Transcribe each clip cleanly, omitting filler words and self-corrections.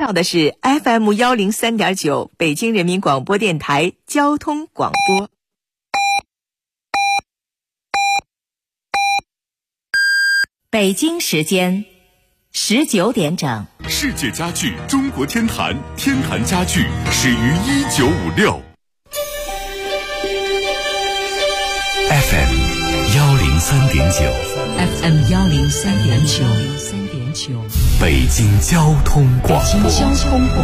到的是 FM103.9 北京人民广播电台交通广播。北京时间19点整。 世界家具中国天坛，天坛家具始于1956。FM 103.9 FM 103.9 北京交通广播。 北京交通广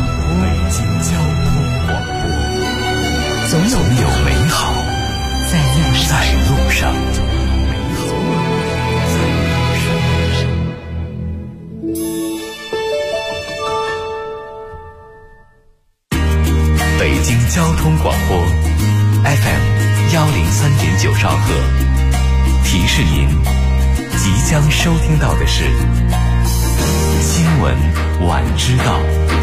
播，总有美好在路上。 北京交通广播 FM 103.9兆赫，提示您即将收听到的是新闻晚知道。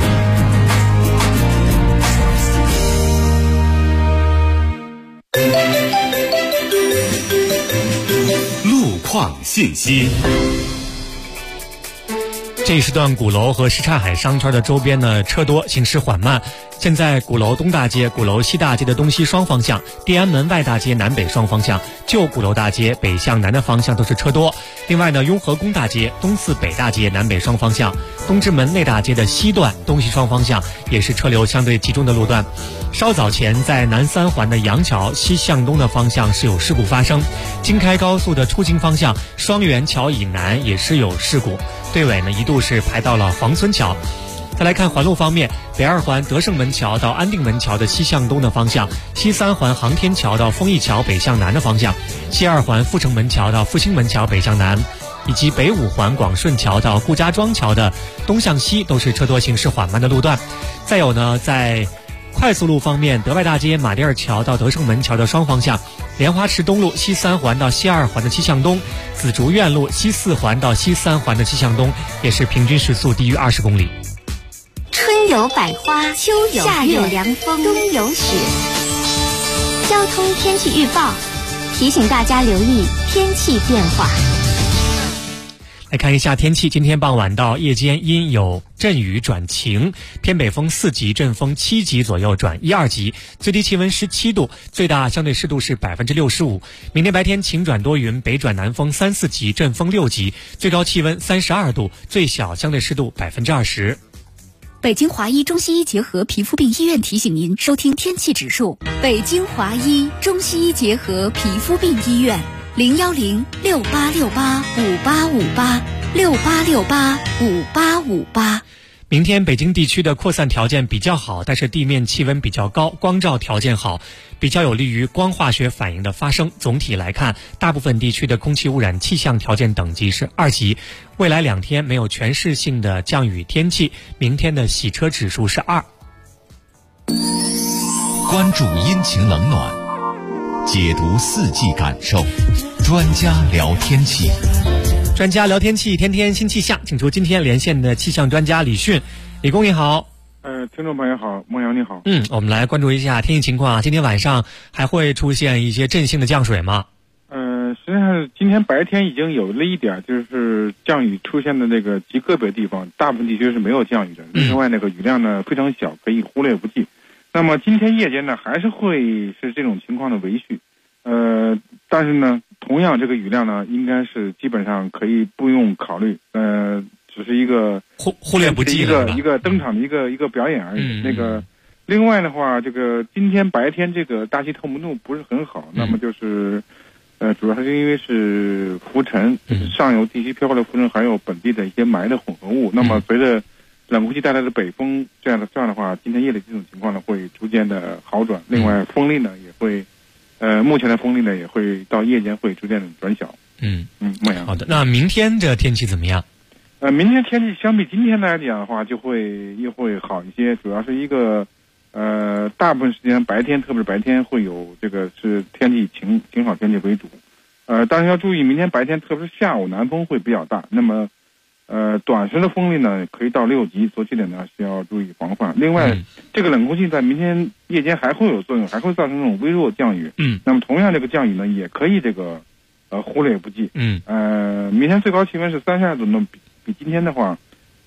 路况信息。 这一时段鼓楼和什刹海商圈的周边呢车多，行驶缓慢。现在鼓楼东大街、鼓楼西大街的东西双方向，地安门外大街南北双方向，旧鼓楼大街北向南的方向都是车多。另外呢，雍和宫大街、东四北大街南北双方向，东直门内大街的西段东西双方向也是车流相对集中的路段。稍早前在南三环的杨桥西向东的方向是有事故发生，京开高速的出京方向双元桥以南也是有事故，队尾呢一度是排到了黄村桥。再来看环路方面，北二环德胜门桥到安定门桥的西向东的方向，西三环航天桥到丰益桥北向南的方向，西二环阜成门桥到复兴门桥北向南，以及北五环广顺桥到顾家庄桥的东向西都是车多行驶缓慢的路段。再有呢，在快速路方面，德外大街马甸尔桥到德胜门桥的双方向，莲花池东路西三环到西二环的西向东，紫竹院路西四环到西三环的西向东也是平均时速低于20公里。 春有百花，秋有夏有凉风，冬有雪。交通天气预报提醒大家留意天气变化。 来看一下天气，今天傍晚到夜间阴有阵雨转晴，偏北风4级，阵风7级左右转1、2级，最低气温17度，最大相对湿度是65%。明天白天晴转多云，北转南风3、4级，阵风6级，最高气温32度，最小相对湿度20%。 北京华医中西医结合皮肤病医院提醒您收听天气指数。北京华医中西医结合皮肤病医院，010-6868-5858，6868-5858。 明天北京地区的扩散条件比较好，但是地面气温比较高，光照条件好，比较有利于光化学反应的发生。总体来看，大部分地区的空气污染气象条件等级是2级。未来2天没有全市性的降雨天气，明天的洗车指数是2。 关注阴晴冷暖，解读四季感受，专家聊天气。 专家聊天气，天天新气象，请出今天连线的气象专家李迅。李工你好。 听众朋友好，孟阳你好。 我们来关注一下天气情况啊。今天晚上还会出现一些阵性的降水吗？ 实际上今天白天已经有了一点，就是降雨出现的那个极个别地方，大部分地区是没有降雨的。另外那个雨量呢非常小，可以忽略不计。那么今天夜间呢还是会是这种情况的维续。但是呢同样这个雨量呢应该是基本上可以不用考虑，只是一个忽略不计的一个登场的一个表演而已。另外的话，这个今天白天这个大气透明度不是很好，那么就是主要还是因为是浮尘，上游地区飘过来浮尘，还有本地的一些霾的混合物。那么随着冷空气带来的北风，这样的话，今天夜里这种情况呢会逐渐的好转。另外风力呢也会，目前的风力呢也会到夜间会逐渐的转小。 好的。那明天这天气怎么样？ 明天天气相比今天来讲的话，又会好一些。主要是一个大部分时间白天，特别是白天会有这个是天气晴好天气为主。但是要注意，明天白天特别是下午南风会比较大。那么短时的风力呢可以到6级，左起点呢是要注意防范。另外，这个冷空气在明天夜间还会有作用，还会造成这种微弱降雨。那么同样这个降雨呢也可以这个忽略不计。明天最高气温是32度，那比今天的话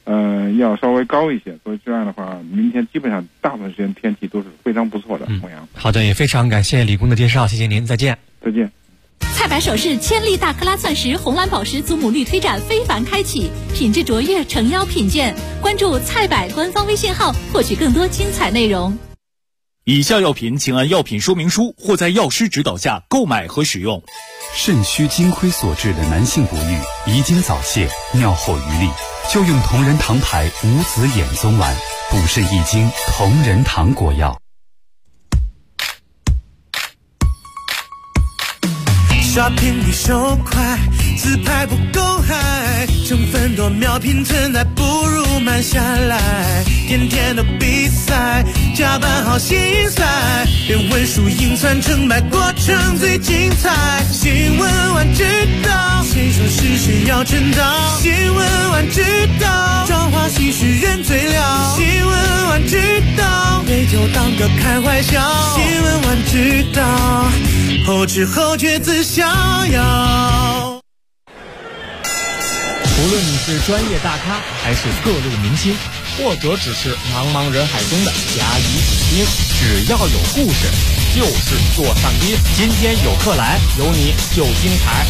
要稍微高一些，所以这样的话，明天基本上大部分时间天气都是非常不错的。同样， 好的，也非常感谢李工的介绍，谢谢您，再见。 再见。 菜百首饰千粒大克拉钻石红蓝宝石祖母绿推展非凡开启，品质卓越，诚邀品鉴。关注菜百官方微信号，获取更多精彩内容。 以下药品请按药品说明书或在药师指导下购买和使用。 肾虚精亏所致的男性不育、遗精早泄、尿后余力，就用同仁堂牌无籽眼松丸，补肾益精，同仁堂果药。 刷屏比手快，自拍不够嗨，成分多秒拼存在，不如慢下来。天天都比赛，加班好心塞，别问输赢算成败，过程最精彩。新闻晚知道，谁说是谁要称道？新闻晚知道，朝花夕拾人最了。新闻晚知道，没就当个开怀笑。新闻晚知道，后知后觉自逍遥。 无论你是专业大咖，还是各路明星， 或者只是茫茫人海中的甲乙丙丁，只要有故事，就是座上宾。 今天有客来， 有你就精彩。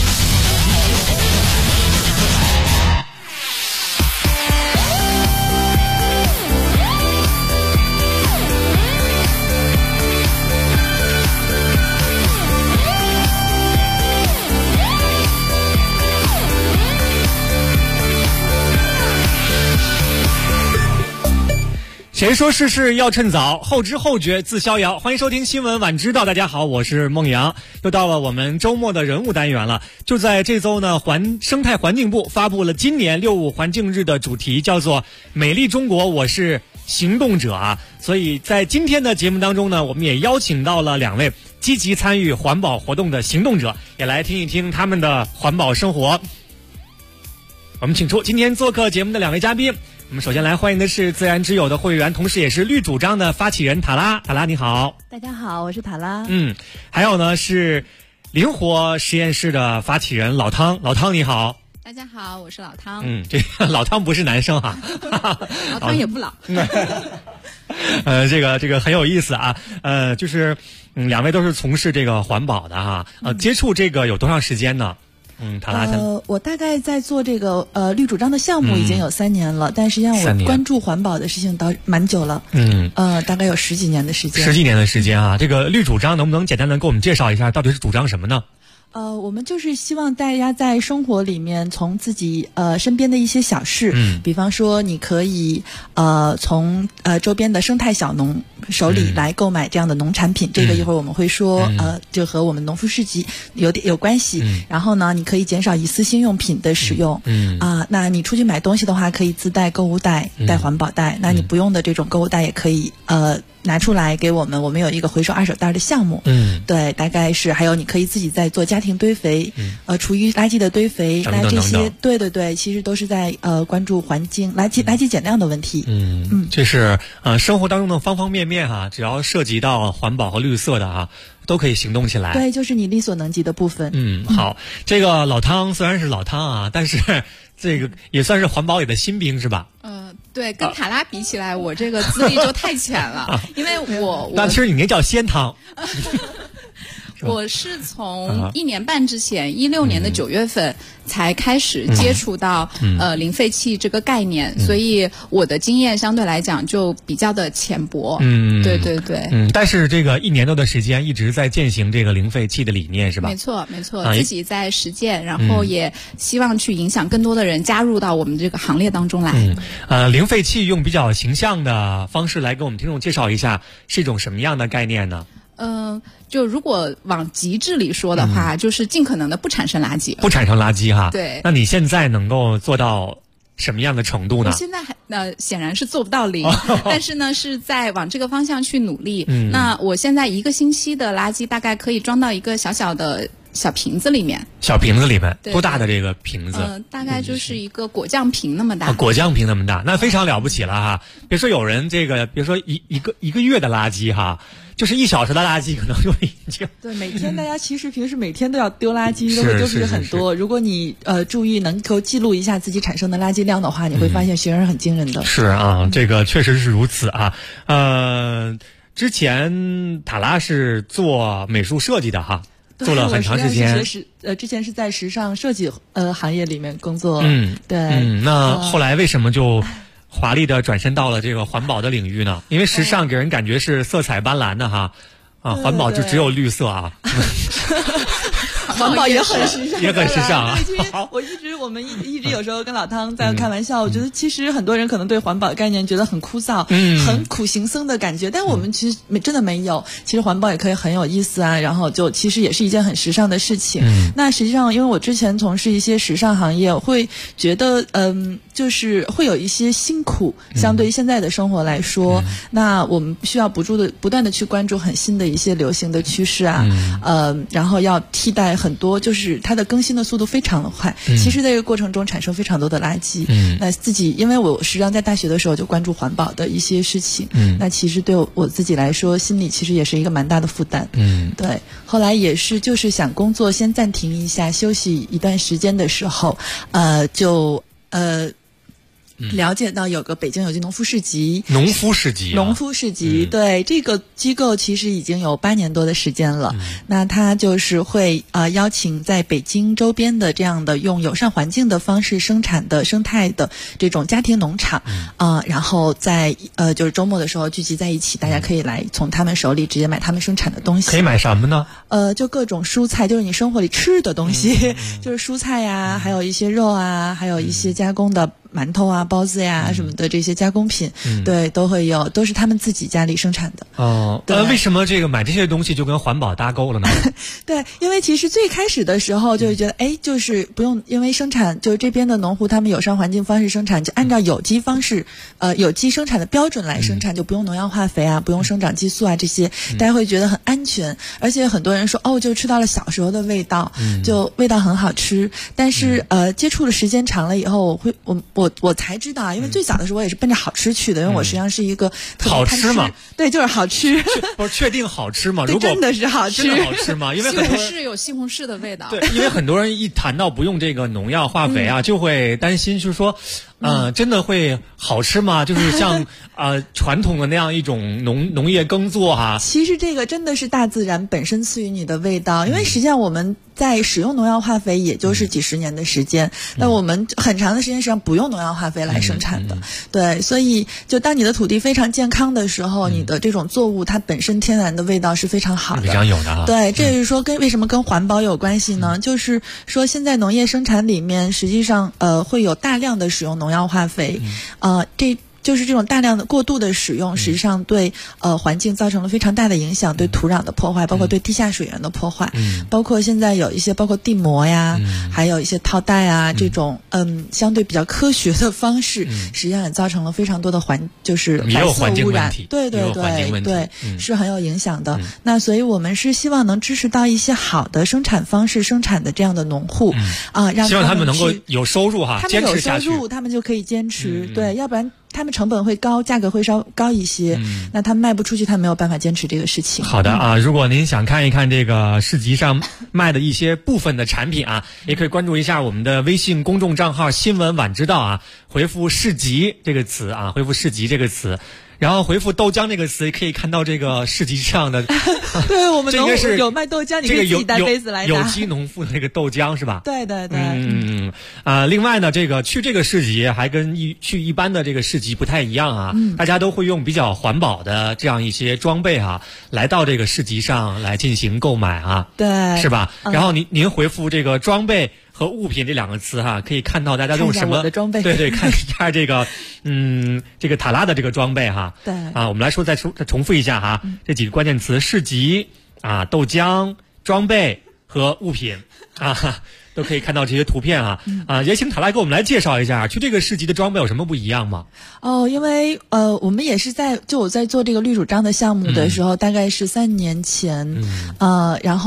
谁说事事要趁早，后知后觉自逍遥。欢迎收听新闻晚知道，大家好，我是孟阳。又到了我们周末的人物单元了。就在这周呢，生态环境部发布了今年6·5环境日的主题，叫做美丽中国，我是行动者啊。所以在今天的节目当中呢，我们也邀请到了2位积极参与环保活动的行动者，也来听一听他们的环保生活。我们请出今天做客节目的2位嘉宾。我们首先来欢迎的是自然之友的会员，同时也是绿主张的发起人塔拉。塔拉你好。 大家好，我是塔拉。 还有呢是灵活实验室的发起人老汤。老汤你好。 大家好，我是老汤。 这个老汤不是男生哈。 老汤也不老。 这个很有意思啊。就是2位都是从事这个环保的哈。接触这个有多长时间呢？塔拉我大概在做这个绿主张的项目已经有3年了，但实际上我关注环保的事情倒蛮久了。大概有10几年的时间。10几年的时间啊！ 这个绿主张能不能简单的给我们介绍一下，到底是主张什么呢？ 我们就是希望大家在生活里面从自己身边的一些小事，比方说你可以从周边的生态小农手里来购买这样的农产品，这个一会儿我们会说，就和我们农夫市集有关系。然后呢，你可以减少一次性用品的使用。那你出去买东西的话，可以自带购物袋，带环保袋。那你不用的这种购物袋也可以拿出来给我们有一个回收二手袋的项目。对，大概是还有你可以自己在做家庭堆肥，厨余垃圾的堆肥，那这些对，其实都是在关注环境垃圾减量的问题。 这是生活当中的方方面面哈，只要涉及到环保和绿色的哈，都可以行动起来。 对，就是你力所能及的部分。 好，这个老汤虽然是老汤啊，但是这个也算是环保里的新兵是吧？ 对，跟塔拉比起来，我这个资历就太浅了，因为我那其实你那叫鲜汤。 我是从1年半之前，16年的9月份才开始接触到零废弃这个概念，所以我的经验相对来讲就比较的浅薄。对。 但是这个1年多的时间一直在践行这个零废弃的理念是吧？ 没错，自己在实践，然后也希望去影响更多的人加入到我们这个行列当中来。 零废弃用比较形象的方式来给我们听众介绍一下，是一种什么样的概念呢？ 就如果往极致里说的话，就是尽可能的不产生垃圾。 不产生垃圾哈。 对。 那你现在能够做到什么样的程度呢？ 我现在显然是做不到0，但是呢是在往这个方向去努力。那我现在1个星期的垃圾大概可以装到一个小小的小瓶子里面。 小瓶子里面对多大的这个瓶子？ 大概就是一个果酱瓶那么大。 果酱瓶那么大，那非常了不起了哈！别说有人这个，别说一个月的垃圾哈，就是1小时的垃圾可能就已经。 对，每天大家其实平时每天都要丢垃圾，都会丢出去很多。如果你注意能够记录一下自己产生的垃圾量的话，你会发现其实是很惊人的。 是啊，这个确实是如此啊。之前塔拉是做美术设计的哈。做了很长时间， 之前是在时尚设计行业里面工作。 那后来为什么就华丽的转身到了这个环保的领域呢？因为时尚给人感觉是色彩斑斓的哈，环保就只有绿色啊。 环保也很时尚， 也很时尚啊！ 我们一直有时候跟老汤在开玩笑，我觉得其实很多人可能对环保概念觉得很枯燥，很苦行僧的感觉，但我们其实真的没有。其实环保也可以很有意思啊，然后就其实也是一件很时尚的事情。那实际上，因为我之前从事一些时尚行业，我会觉得就是会有一些辛苦，相对于现在的生活来说，那我们需要不断的去关注很新的一些流行的趋势啊，然后要替代很多，就是它的更新的速度非常的快。其实在这个过程中产生非常多的垃圾。那自己因为我实际上在大学的时候就关注环保的一些事情，那其实对我自己来说，心里其实也是一个蛮大的负担。对，后来也是就是想工作先暂停一下，休息一段时间的时候，了解到有个北京有机农夫市集。 农夫市集， 对，这个机构其实已经有8年多的时间了。那它就是会邀请在北京周边的这样的用友善环境的方式生产的生态的这种家庭农场然后在就是周末的时候聚集在一起，大家可以来从他们手里直接买他们生产的东西。 可以买什么呢？ 就各种蔬菜，就是你生活里吃的东西，就是蔬菜呀，还有一些肉啊，还有一些加工的馒头啊、包子呀什么的这些加工品，对，都会有，都是他们自己家里生产的。 为什么这个买这些东西就跟环保搭钩了呢？ 对，因为其实最开始的时候就是觉得，就是不用，因为生产就是这边的农户他们友善环境方式生产，就按照有机方式，有机生产的标准来生产，就不用农药化肥啊，不用生长激素啊这些，大家会觉得很安全，而且很多人说就吃到了小时候的味道，就味道很好吃。但是接触的时间长了以后，我才知道啊，因为最早的时候我也是奔着好吃去的，因为我实际上是一个好吃嘛， 对，就是好吃。 不是确定好吃吗？如果真的是好吃， 真的好吃吗？因为很多是有西红柿的味道。 对，因为很多人一谈到不用这个农药化肥啊，就会担心，就是说，真的会好吃吗？就是像传统的那样一种农业耕作哈。 其实这个真的是大自然本身赐予你的味道，因为实际上我们在使用农药化肥也就是几十年的时间，那我们很长的时间实际上不用农药化肥来生产的。对，所以就当你的土地非常健康的时候，你的这种作物它本身天然的味道是非常好的， 非常有的哈。 对，这也是说为什么跟环保有关系呢？就是说现在农业生产里面实际上会有大量的使用农药化肥，就是这种大量的过度的使用，实际上对环境造成了非常大的影响，对土壤的破坏，包括对地下水源的破坏，包括现在有一些包括地膜呀，还有一些套袋啊这种相对比较科学的方式，实际上也造成了非常多的就是白色污染，对，是很有影响的。那所以我们是希望能支持到一些好的生产方式生产的这样的农户让希望他们能够有收入哈，坚持下去， 他们有收入，他们就可以坚持，对，要不然他们成本会高，价格会稍高一些，那他们卖不出去，他没有办法坚持这个事情。 好的啊，如果您想看一看这个市集上卖的一些部分的产品啊，也可以关注一下我们的微信公众账号新闻晚知道啊，回复市集这个词啊，回复市集这个词，然后回复豆浆这个词，可以看到这个市集上的对，我们农户有卖豆浆，你可以自己带杯子来有机农妇的那个豆浆是吧？ 对对对。 另外呢，这个去这个市集还跟去一般的这个市集不太一样啊，大家都会用比较环保的这样一些装备来到这个市集上来进行购买啊， 对， 是吧？然后您回复这个装备和物品这两个词可以看到大家用什么装备， 对，看一下这个这个塔拉的这个装备对我们来说再重复一下这几个关键词：市集豆浆、装备和物品都可以看到这些图片也请塔拉给我们来介绍一下，去这个市集的装备有什么不一样吗？ 因为我们也是我在做这个绿主张的项目的时候，大概是3年前，然后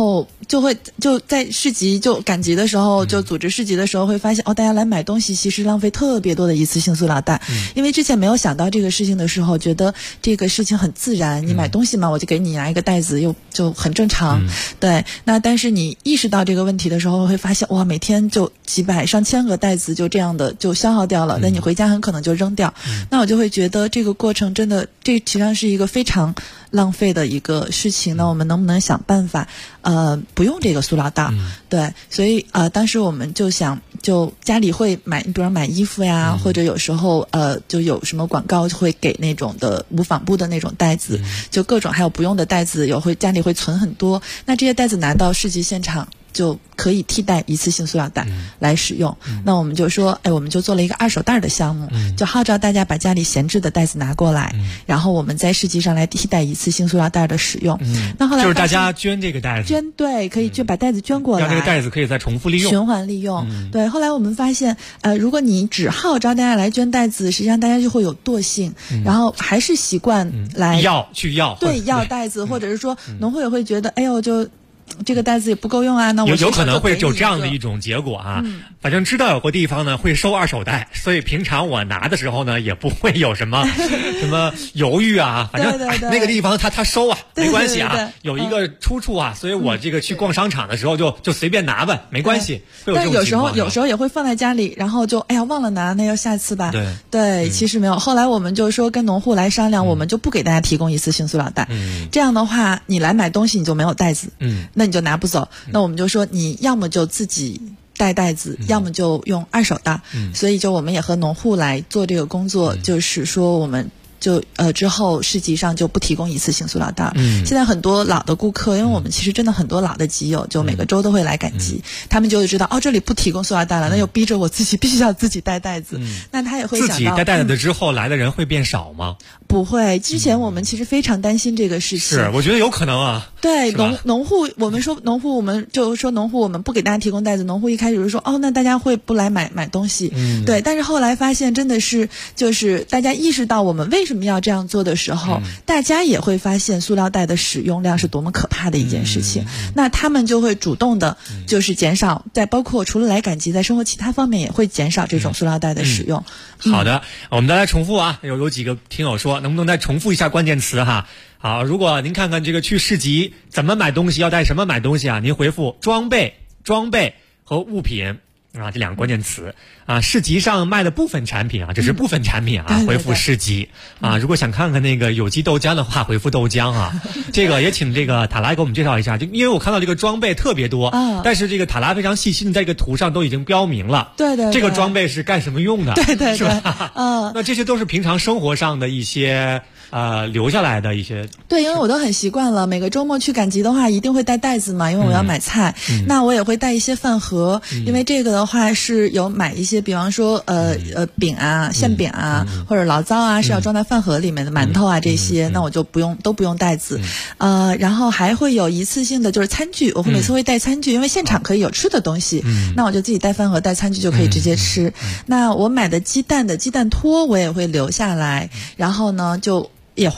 就在市集就赶集的时候，就组织市集的时候会发现大家来买东西其实浪费特别多的一次性塑料袋，因为之前没有想到这个事情的时候，觉得这个事情很自然，你买东西嘛，我就给你拿一个袋子，就很正常，对。那但是你意识到这个问题的时候，会发现哇，每天就几百上千个袋子就这样的就消耗掉了，那你回家很可能就扔掉，那我就会觉得这个过程真的，这实际上是一个非常浪费的一个事情。那我们能不能想办法不用这个塑料袋？对，所以当时我们就想，就家里会买，比如买衣服呀，或者有时候就有什么广告会给那种的无纺布的那种袋子，就各种还有不用的袋子，家里会存很多。那这些袋子拿到市集现场就可以替代一次性塑料袋来使用。那我们就说，我们就做了一个二手袋的项目，就号召大家把家里闲置的袋子拿过来，然后我们在市集上来替代一次性塑料袋的使用。那后来就是大家捐这个袋子， 对，可以把袋子捐过来， 让这个袋子可以再重复利用、 循环利用。对，后来我们发现，如果你只号召大家来捐袋子，实际上大家就会有惰性，然后还是习惯来要袋子，或者是说农户也会觉得，就这个袋子也不够用啊，那我有可能会有这样的一种结果啊。反正知道有个地方呢会收二手袋，所以平常我拿的时候呢也不会有什么犹豫啊。反正那个地方他收啊，没关系啊，有一个出处啊，所以我这个去逛商场的时候就随便拿吧，没关系。 但有时候也会放在家里，然后就忘了拿，那要下次吧。对，其实没有。后来我们就说跟农户来商量，我们就不给大家提供一次性塑料袋。这样的话，你来买东西你就没有袋子。那你就拿不走，那我们就说你要么就自己带袋子，要么就用二手袋。所以就我们也和农户来做这个工作，就是说我们就之后市集上就不提供一次性塑料袋。现在很多老的顾客，因为我们其实真的很多老的集友，就每个周都会来赶集，他们就会知道这里不提供塑料袋了，那又逼着我必须要自己带袋子。那他也会想到自己带袋子之后来的人会变少吗？ 不会，之前我们其实非常担心这个事情。 是，我觉得有可能啊。 对，农户，我们就说农户我们不给大家提供袋子，农户一开始就说那大家会不来买东西。对，但是后来发现真的是，就是大家意识到我们为什么要这样做的时候，大家也会发现塑料袋的使用量是多么可怕的一件事情。那他们就会主动的，就是减少，在包括除了来赶集，在生活其他方面也会减少这种塑料袋的使用。 好的，我们再来重复啊，有几个听友说，能不能再重复一下关键词哈？好，如果您看看这个去市集怎么买东西，要带什么买东西啊？您回复装备和物品啊，这两个关键词啊。市集上卖的部分产品啊，这是部分产品啊，回复市集啊。如果想看看那个有机豆浆的话，回复豆浆啊。这个也请这个塔拉给我们介绍一下，因为我看到这个装备特别多，但是这个塔拉非常细心的在这个图上都已经标明了， 对， 这个装备是干什么用的， 对， 是吧？那这些都是平常生活上的一些留下来的一些。 对，因为我都很习惯了，每个周末去赶集的话一定会带袋子嘛，因为我要买菜，那我也会带一些饭盒，因为这个的话是有买一些比方说饼啊、馅饼啊，或者醪糟啊，是要装在饭盒里面的，馒头啊这些，那我就都不用袋子。然后还会有一次性的就是餐具，我每次会带餐具，因为现场可以有吃的东西，那我就自己带饭盒带餐具就可以直接吃。那我买的鸡蛋托我也会留下来，然后呢就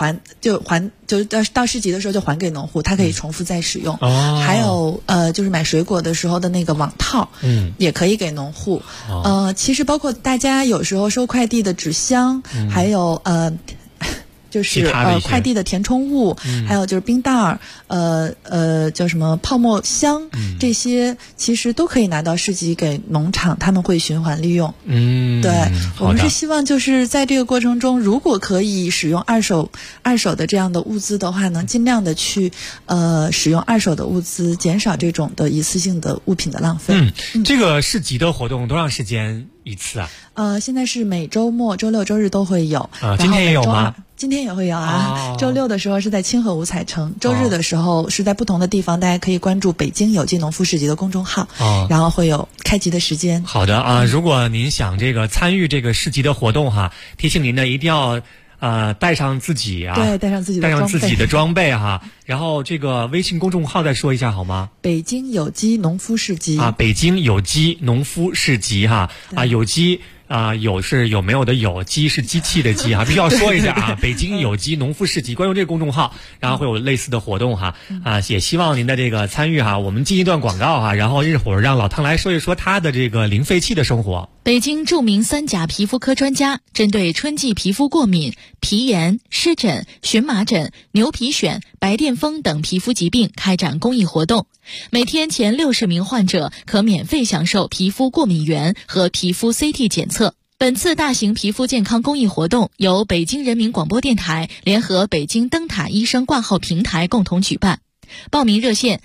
到市集的时候就还给农户，他可以重复再使用。还有就是买水果的时候的那个网套，也可以给农户。其实包括大家有时候收快递的纸箱，还有就是快递的填充物，还有就是冰袋儿，叫什么泡沫箱，这些其实都可以拿到市集给农场，他们会循环利用。对，我们是希望就是在这个过程中，如果可以使用二手的这样的物资的话，能尽量的去使用二手的物资，减少这种的一次性的物品的浪费。 这个市集的活动多长时间一次啊？ 现在是每周末、周六、周日都会有。 今天也有吗？ 今天也会有啊。周六的时候是在清河五彩城，周日的时候是在不同的地方，大家可以关注北京有机农夫市集的公众号，然后会有开集的时间。 好的啊，如果您想这个参与这个市集的活动哈，提醒您呢一定要带上自己啊， 对，带上自己的装备哈。然后这个微信公众号再说一下好吗？ 北京有机农夫市集啊，北京有机农夫市集哈啊，有机有是有没有的有，机是机器的机必须要说一下啊。北京有机农夫市集，关注这个公众号，然后会有类似的活动也希望您的这个参与我们进一段广告然后一会儿让老汤来说一说他的这个零废弃的生活。 北京著名3甲皮肤科专家针对春季皮肤过敏、皮炎、湿疹、荨麻疹、牛皮癣、白癜风等皮肤疾病开展公益活动，每天前60名患者可免费享受皮肤过敏原和皮肤 CT 检测。本次大型皮肤健康公益活动由北京人民广播电台联合北京灯塔医生挂号平台共同举办。报名热线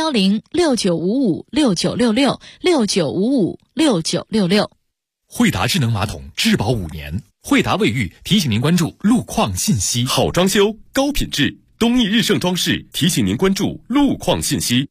0106955696669556966。 惠达智能马桶质保5年，惠达卫浴提醒您关注路况信息。 好装修，高品质，东义日盛装饰提醒您关注路况信息。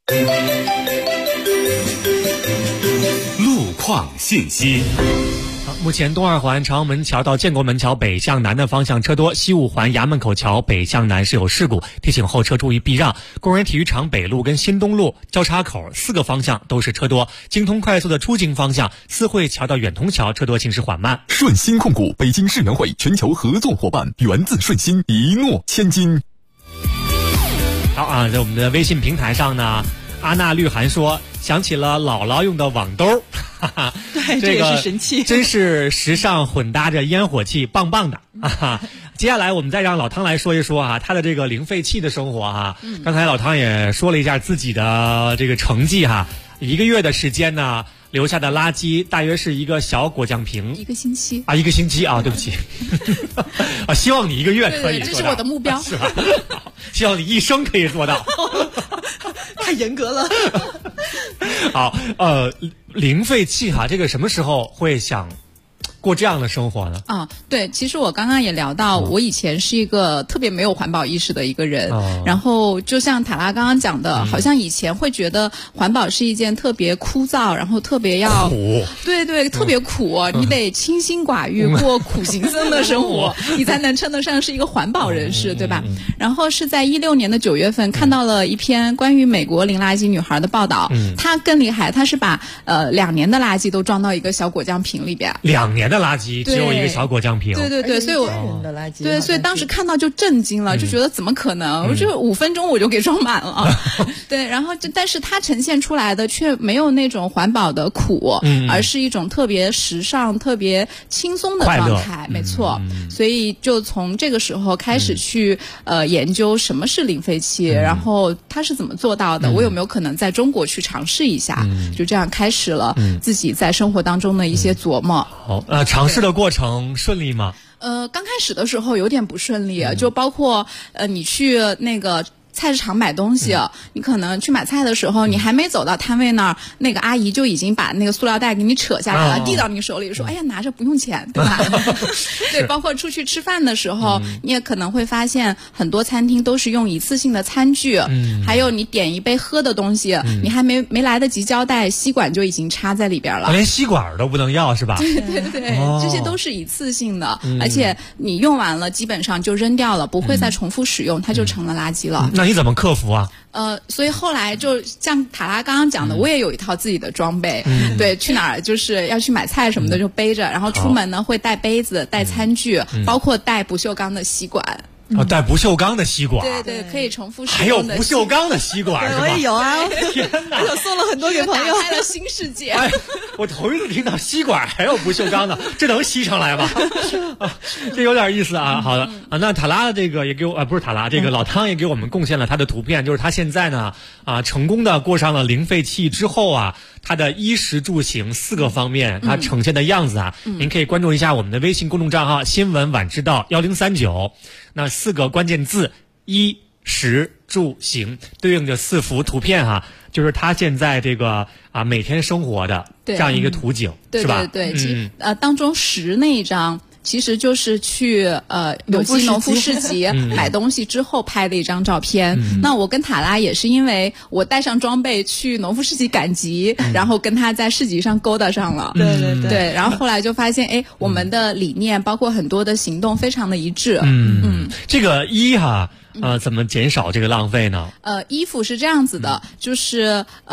路况信息。 目前东二环长门桥到建国门桥北向南的方向车多，西五环衙门口桥北向南是有事故，提醒后车注意避让。工人体育场北路跟新东路交叉口4个方向都是车多，京通快速的出京方向四惠桥到远通桥车多，行驶缓慢。 顺鑫控股北京世园会全球合作伙伴，源自顺鑫，一诺千金。 好在我们的微信平台上呢，阿娜绿涵说想起了姥姥用的网兜， 对，这也是神器， 真是时尚混搭着烟火气，棒棒的接下来我们再让老汤来说一说他的这个零废弃的生活刚才老汤也说了一下自己的这个成绩1个月的时间呢，留下的垃圾大约是一个小果酱瓶 ，1个星期 1个星期对不起希望你1个月可以做到， 这是我的目标， 是吧？希望你一生可以做到太严格了好，零废弃这个什么时候会想过这样的生活呢？ 对，其实我刚刚也聊到，我以前是一个特别没有环保意识的一个人，然后就像塔拉刚刚讲的，好像以前会觉得环保是一件特别枯燥，然后特别要苦， 对，特别苦，你得清心寡欲过苦行僧的生活，你才能称得上是一个环保人士，对吧？然后是在2016年的9月份看到了一篇关于美国零垃圾女孩的报道，她更厉害，她是把2年的垃圾都装到一个小果酱瓶里边 ，2年的垃圾只有一个小果酱瓶， 对，所以我所以当时看到就震惊了，就觉得怎么可能？我就5分钟我就给装满了，对，然后但是它呈现出来的却没有那种环保的苦，而是一种特别时尚、特别轻松的状态，没错。所以就从这个时候开始去研究什么是零废弃，然后它是怎么做到的，我有没有可能在中国去尝试一下？就这样开始了自己在生活当中的一些琢磨。 好，尝试的过程顺利吗？ 刚开始的时候有点不顺利，就包括你去那个菜市场买东西，你可能去买菜的时候，你还没走到摊位那儿，那个阿姨就已经把那个塑料袋给你扯下来了，递到你手里，说：“哎呀，拿着不用钱，对吧？”对，包括出去吃饭的时候，你也可能会发现很多餐厅都是用一次性的餐具，还有你点一杯喝的东西，你还没来得及交代，吸管就已经插在里边了， 连吸管都不能要是吧？ 对，这些都是一次性的，而且你用完了基本上就扔掉了，不会再重复使用，它就成了垃圾了。 那你怎么克服啊？ 所以后来就像塔拉刚刚讲的，我也有一套自己的装备，对，去哪儿就是要去买菜什么的就背着，然后出门呢会带杯子、带餐具，包括带不锈钢的吸管。 带不锈钢的吸管， 对，可以重复使用的。 还有不锈钢的吸管是吧？ 我也有啊， 天哪！ 我送了很多给朋友， 打开了新世界。 我头一次听到吸管还有不锈钢的，这能吸上来吗？这有点意思啊。好的那塔拉这个也给我不是塔拉，这个老汤也给我们贡献了他的图片，就是他现在呢成功的过上了零废弃之后他的衣食住行4个方面他呈现的样子您可以关注一下我们的微信公众账号新闻晚知道1039，那4个关键字衣食住行对应着4幅图片就是他现在这个每天生活的这样一个图景，是吧？ 对，当中食那一张其实就是去有机农夫市集买东西之后拍的一张照片。那我跟塔拉也是因为我带上装备去农夫市集赶集，然后跟他在市集上勾搭上了。对，然后后来就发现我们的理念包括很多的行动非常的一致。 这个怎么减少这个浪费呢？ 衣服是这样子的，就是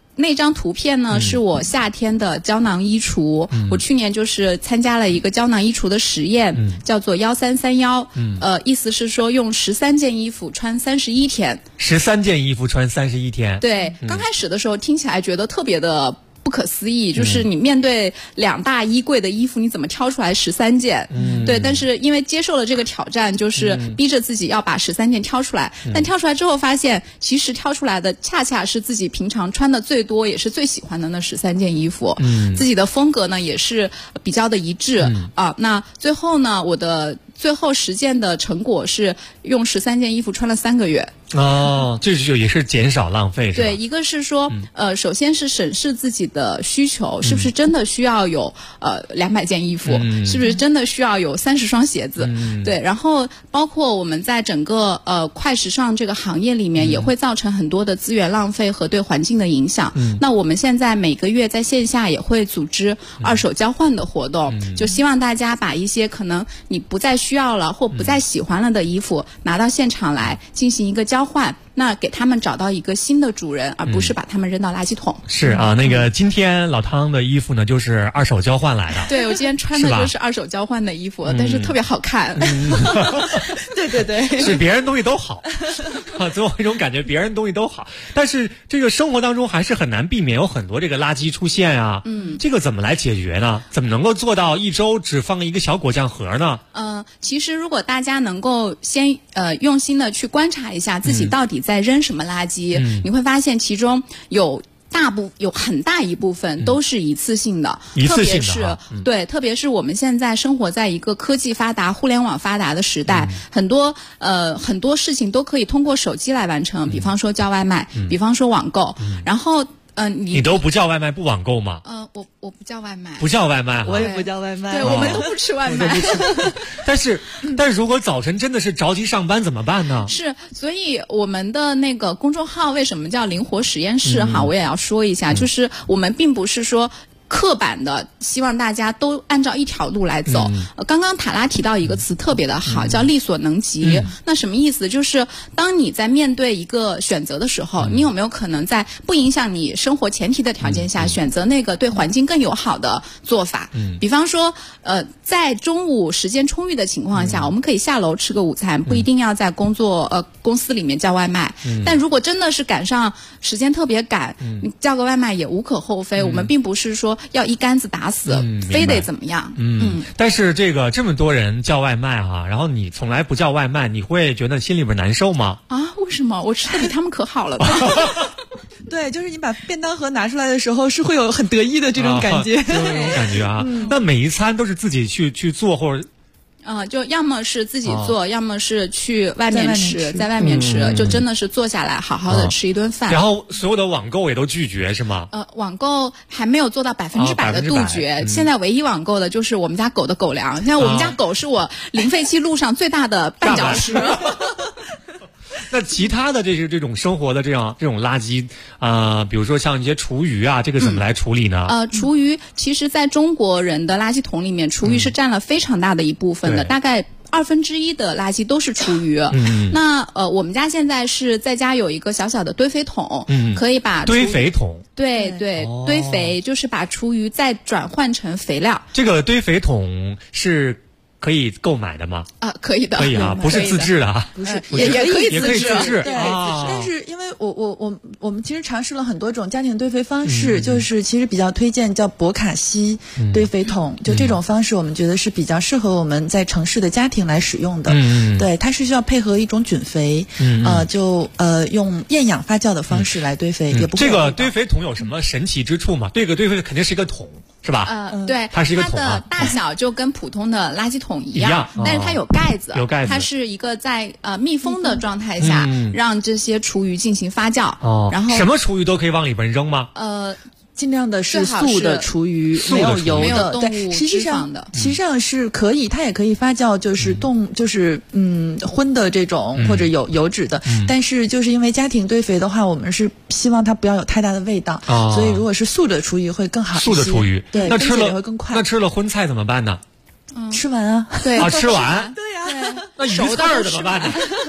那张图片呢，是我夏天的胶囊衣橱。我去年就是参加了一个胶囊衣橱的实验，叫做1331。意思是说用13件衣服穿31天。 13件衣服穿31天。 对，刚开始的时候听起来觉得特别的不可思议，就是你面对2大衣柜的衣服，你怎么挑出来13件？对，但是因为接受了这个挑战，就是逼着自己要把13件挑出来。但挑出来之后发现，其实挑出来的恰恰是自己平常穿的最多，也是最喜欢的那13件衣服。自己的风格呢也是比较的一致啊。那最后呢，我的最后实践的成果是用13件衣服穿了3个月。 这就也是减少浪费，是吧？ 对，一个是说，首先是审视自己的需求，是不是真的需要有200件衣服，是不是真的需要有30双鞋子？对，然后包括我们在整个快时尚这个行业里面，也会造成很多的资源浪费和对环境的影响。那我们现在每个月在线下也会组织二手交换的活动，就希望大家把一些可能你不再需要了或不再喜欢了的衣服拿到现场来进行一个交换，那给他们找到一个新的主人，而不是把他们扔到垃圾桶。 是啊，那个今天老汤的衣服呢，就是二手交换来的。 对，我今天穿的就是二手交换的衣服，但是特别好看。对对对， 是别人东西都好总有一种感觉别人东西都好，但是这个生活当中还是很难避免有很多这个垃圾出现啊。这个怎么来解决呢？怎么能够做到一周只放一个小果酱盒呢？ 其实如果大家能够先用心的去观察一下自己到底在扔什么垃圾，你会发现其中有很大一部分都是一次性的，特别是我们现在生活在一个科技发达、互联网发达的时代，很多事情都可以通过手机来完成，比方说叫外卖，比方说网购，然后你都不叫外卖不网购吗？ 我不叫外卖， 不叫外卖， 我也不叫外卖， 对，我们都不吃外卖。 但是如果早晨真的是着急上班怎么办呢？ 是，所以我们的那个公众号为什么叫灵活实验室哈，我也要说一下，就是我们并不是说刻板的希望大家都按照一条路来走。刚刚塔拉提到一个词特别的好，叫力所能及。那什么意思？就是当你在面对一个选择的时候，你有没有可能在不影响你生活前提的条件下，选择那个对环境更友好的做法？比方说在中午时间充裕的情况下，我们可以下楼吃个午餐，不一定要在公司里面叫外卖。但如果真的是赶上时间特别赶，你叫个外卖也无可厚非。我们并不是说要一竿子打死，非得怎么样？ 但是这么多人叫外卖哈，然后你从来不叫外卖，你会觉得心里边难受吗？ 为什么？我吃的比他们可好了。 对，就是你把便当盒拿出来的时候，是会有很得意的这种感觉， 这种感觉啊。那每一餐都是自己去做，或者就要么是自己做，要么是去外面吃，在外面吃，就真的是坐下来好好的吃一顿饭。 然后所有的网购也都拒绝是吗？ 网购还没有做到100%的杜绝，现在唯一网购的就是我们家狗的狗粮。现在我们家狗是我零废弃路上最大的绊脚石。 那其他的这种生活的这种垃圾比如说像一些厨余啊，这个怎么来处理呢？ 厨余其实在中国人的垃圾桶里面，厨余是占了非常大的一部分的，大概1/2的垃圾都是厨余。那我们家现在是在家有一个小小的堆肥桶，可以把堆肥桶， 对，堆肥就是把厨余再转换成肥料。 这个堆肥桶是可以购买的吗？ 可以的， 可以啊，不是自制的啊， 不是， 也可以自制。 对，但是因为我们其实尝试了很多种家庭堆肥方式，就是其实比较推荐叫博卡西堆肥桶，就这种方式我们觉得是比较适合我们在城市的家庭来使用的。对，它是需要配合一种菌肥，用厌氧发酵的方式来堆肥，也不会。 这个堆肥桶有什么神奇之处吗？这个堆肥肯定是一个桶，是吧？ 对， 它是一个桶， 它的大小就跟普通的垃圾桶一样，但是它有盖子，它是一个在密封的状态下，让这些厨余进行发酵。然后什么厨余都可以往里边扔吗？ 尽量的是素的厨余，没有油的， 对， 实际上是可以，它也可以发酵，就是荤的这种或者有油脂的，但是就是因为家庭堆肥的话，我们是希望它不要有太大的味道，所以如果是素的厨余会更好一些。 素的厨余， 对， 那吃了也会更快。 那吃了荤菜怎么办呢？ 吃完啊， 对吃完， 对呀， 那鱼刺儿怎么办呢？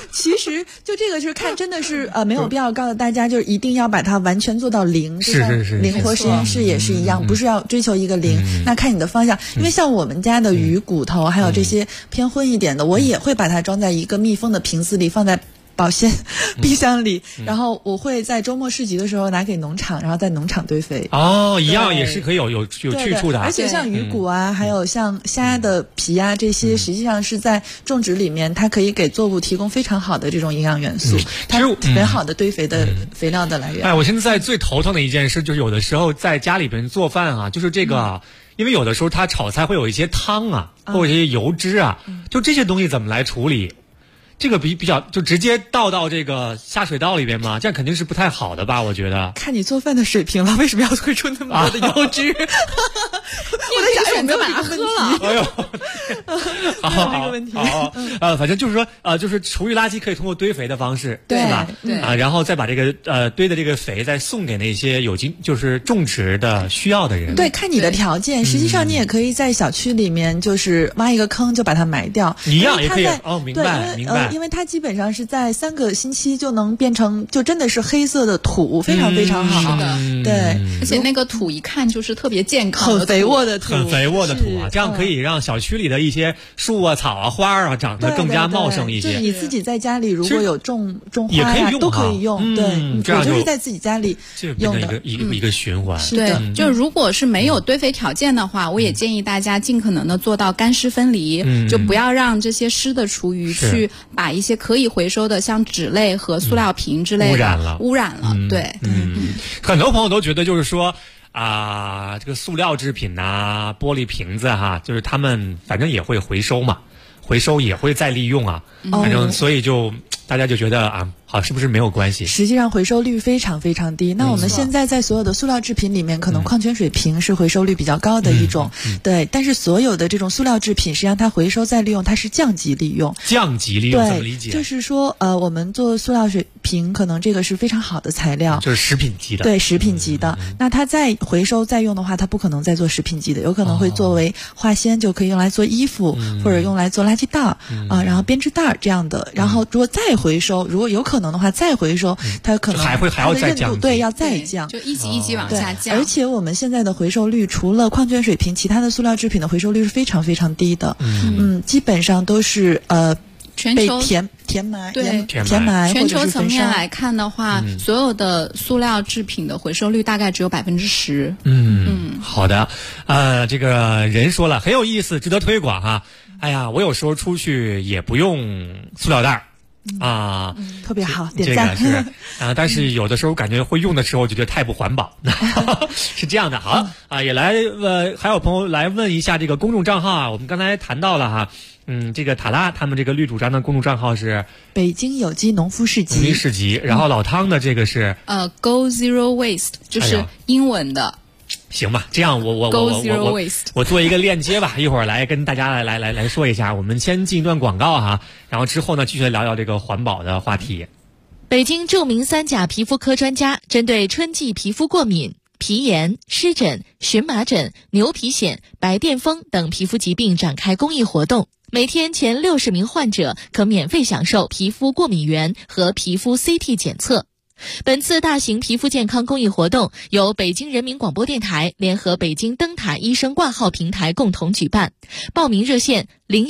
其实就这个是看，真的是没有必要告诉大家，就是一定要把它完全做到零。 是， 灵活实验室也是一样，不是要追求一个零。那看你的方向，因为像我们家的鱼骨头，还有这些偏荤一点的，我也会把它装在一个密封的瓶子里，放在保鲜冰箱里，然后我会在周末市集的时候拿给农场，然后在农场堆肥。 一样也是可以有去处的。 而且像鱼骨啊，还有像虾的皮啊，这些实际上是在种植里面，它可以给作物提供非常好的这种营养元素，它是特别好的堆肥的肥料的来源。 我现在最头疼的一件事就是有的时候在家里边做饭啊，就是这个。因为有的时候它炒菜会有一些汤啊，或者一些油脂啊，就这些东西怎么来处理？这个比较就直接倒到这个下水道里边嘛，这样肯定是不太好的吧？我觉得。 看你做饭的水平了，为什么要推出那么多的油脂？我在想有没有把它喝了？ 哎呦， 好，这个问题。 反正就是说就是厨余垃圾可以通过堆肥的方式， 对吧？ 对然后再把这个堆的这个肥再送给那些就是种植的需要的人。 对，看你的条件，实际上你也可以在小区里面就是挖一个坑就把它埋掉， 一样也可以。明白。 因为它基本上是在3个星期就能变成，就真的是黑色的土，非常非常好。 是的， 对， 而且那个土一看就是特别健康的很肥沃的土， 这样可以让小区里的一些树啊、草啊、花啊长得更加茂盛一些。 就是你自己在家里如果有种花呀，都可以用。对，我就是在自己家里用的一个循环。 对，就是如果是没有堆肥条件的话，我也建议大家尽可能的做到干湿分离，就不要让这些湿的厨余去把一些可以回收的像纸类和塑料瓶之类的污染了。对， 很多朋友都觉得就是说这个塑料制品呐、玻璃瓶子就是他们反正也会回收嘛，回收也会再利用啊，反正所以就大家就觉得好，是不是没有关系？ 实际上回收率非常非常低。那我们现在在所有的塑料制品里面，可能矿泉水瓶是回收率比较高的一种，对。但是所有的这种塑料制品，实际上它回收再利用，它是降级利用。 降级利用怎么理解？ 就是说，我们做塑料水瓶，可能这个是非常好的材料， 就是食品级的。 对，食品级的。那它再回收再用的话，它不可能再做食品级的，有可能会作为化纤，就可以用来做衣服，或者用来做垃圾袋然后编织袋这样的。然后如果再回收，如果有可能的话再回收，它可能还要再降， 对，要再降， 就一级一级往下降。 而且我们现在的回收率，除了矿泉水瓶，其他的塑料制品的回收率是非常非常低的。基本上都是被填埋，填埋。 全球层面来看的话，所有的塑料制品的回收率大概只有10%。 好的，这个人说了很有意思，值得推广哈。哎呀，我有时候出去也不用塑料袋。 特别好，点赞。 这个是但是有的时候感觉会用的时候就觉得太不环保，是这样的。好也来还有朋友来问一下这个公众账号我们刚才谈到了这个塔拉他们这个绿主张的公众账号是北京有机农夫市集， 然后老汤的这个是 Go Zero Waste， 就是英文的。 行吧，这样我做一个链接吧，一会儿来跟大家来说一下。我们先进一段广告然后之后呢继续聊聊这个环保的话题。 北京著名3甲皮肤科专家针对春季皮肤过敏、皮炎、湿疹、荨麻疹、牛皮癣、白癜风等皮肤疾病展开公益活动。每天前60名患者可免费享受皮肤过敏原和皮肤 CT 检测。本次大型皮肤健康公益活动由北京人民广播电台联合北京灯塔医生挂号平台共同举办，报名热线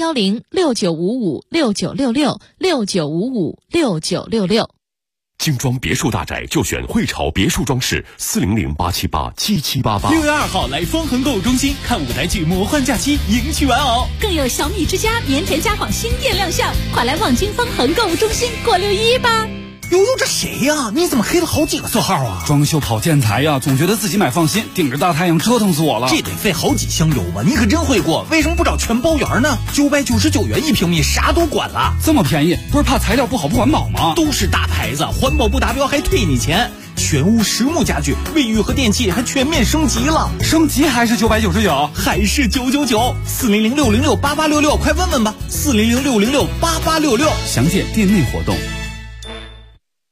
010-6955-6966，6955-6966。 精装别墅大宅就选汇潮别墅装饰，400-878-7788。 6月2号来方恒购物中心看舞台剧《魔幻假期》，迎娶玩偶， 更有小米之家年前家纺新店亮相，快来望京方恒购物中心过6·1吧！ 悠悠，这谁呀？你怎么黑了好几个色号啊？ 装修跑建材呀，总觉得自己买放心，顶着大太阳折腾死我了。 这得费好几箱油吧？你可真会过，为什么不找全包圆呢？999元1平米，啥都管了， 这么便宜，不是怕材料不好不环保吗？ 都是大牌子，环保不达标还退你钱。全屋实木家具，卫浴和电器还全面升级了， 升级还是999， 还是999，400-606-8866，快问问吧，400-606-8866， 详见店内活动。 逛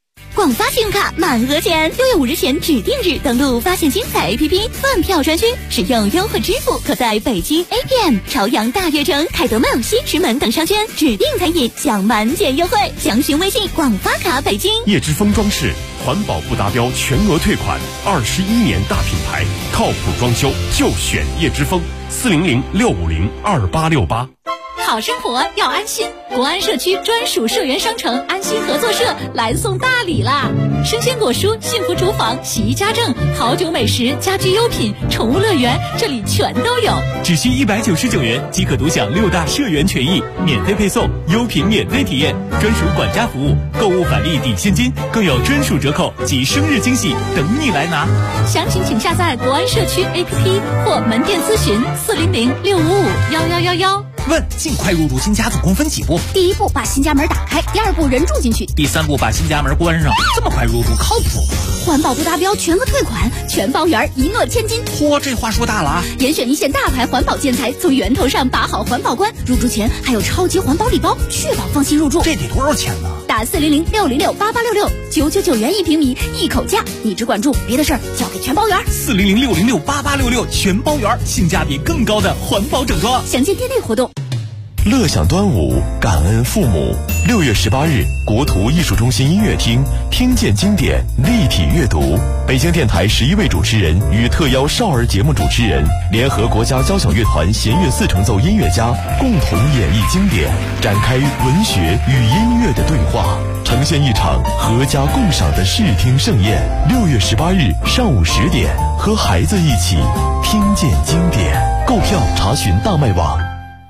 广发信用卡满额钱。6月5日前指定日登录发现精彩 APP 饭票专区，使用优惠支付，可在北京 APM、朝阳大悦城、凯德梦、西直门等商圈指定餐饮享满减优惠。详询微信广发卡北京。 叶之峰装饰环保不达标全额退款，21年大品牌，靠谱装修就选叶之峰，400-650-2868。 好生活要安心，国安社区专属社员商城安心合作社来送大礼啦！生鲜果蔬、幸福厨房、洗衣家政、好酒美食、家居优品、宠物乐园，这里全都有。 只需199元即可独享6大社员权益，免费配送，优品免费体验，专属管家服务，购物返利抵现金，更有专属折扣及生日惊喜等你来拿。 详情请下载国安社区 APP 或门店咨询400-655-1111。 问：尽快入住新家总共分几步？ 第一步，把新家门打开；第二步，人住进去； 第三步，把新家门关上。这么快入住，靠谱？ 环保不达标，全额退款，全包圆，一诺千金。 嚯，这话说大了啊！ 严选一线大牌环保建材，从源头上把好环保关。入住前还有超级环保礼包，确保放心入住。 这得多少钱呢？ 打400-606-8866，999元1平米，一口价。你只管住，别的事儿交给全包圆。 400-606-8866，全包圆，性价比更高的环保整装。 详见店内活动。 乐享端午，感恩父母。6月18日，国图艺术中心音乐厅，听见经典，立体阅读。北京电台11位主持人与特邀少儿节目主持人，联合国家交响乐团弦乐4重奏音乐家，共同演绎经典，展开文学与音乐的对话，呈现一场合家共赏的视听盛宴。6月18日上午10点，和孩子一起听见经典。购票查询大麦网。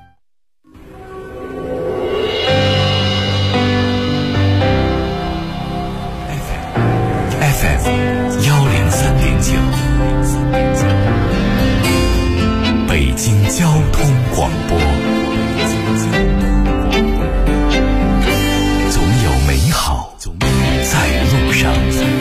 北京交通广播，总有美好在路上。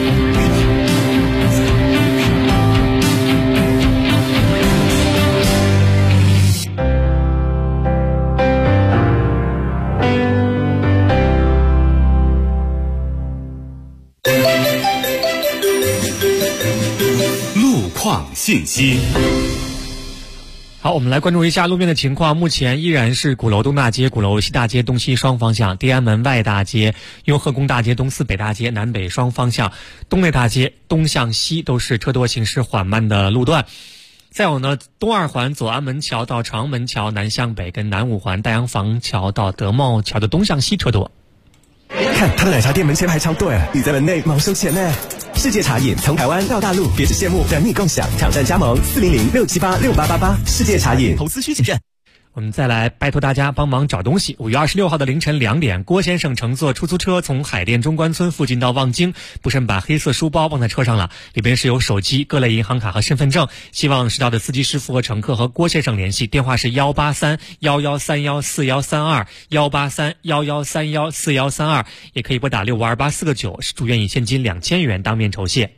路况信息。 好，我们来关注一下路面的情况。目前依然是鼓楼东大街、鼓楼西大街东西双方向，地安门外大街、雍和宫大街东四北大街南北双方向，东内大街东向西都是车多行驶缓慢的路段。再有呢，东二环左安门桥到长门桥南向北，跟南五环大洋坊桥到德茂桥的东向西车多。 看他的奶茶店门前排超队，你在门内忙收钱呢。世界茶饮从台湾到大陆，别只羡慕，等你共享，挑战加盟400-678-6888。世界茶饮， 投资需谨慎。 我们再来拜托大家帮忙找东西。5月26号的凌晨2点，郭先生乘坐出租车从海淀中关村附近到望京，不慎把黑色书包忘在车上了，里边是有手机、各类银行卡和身份证。希望识到的司机师傅和乘客和郭先生联系，电话是183-1131-4132，183-1131-4132，也可以拨打652849，是祝愿以现金2000元当面酬谢。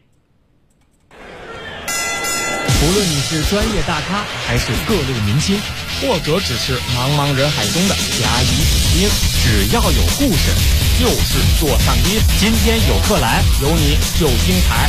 无论你是专业大咖，还是各路明星，或者只是茫茫人海中的甲乙丙丁，只要有故事，就是座上宾。今天有客来，有你就精彩。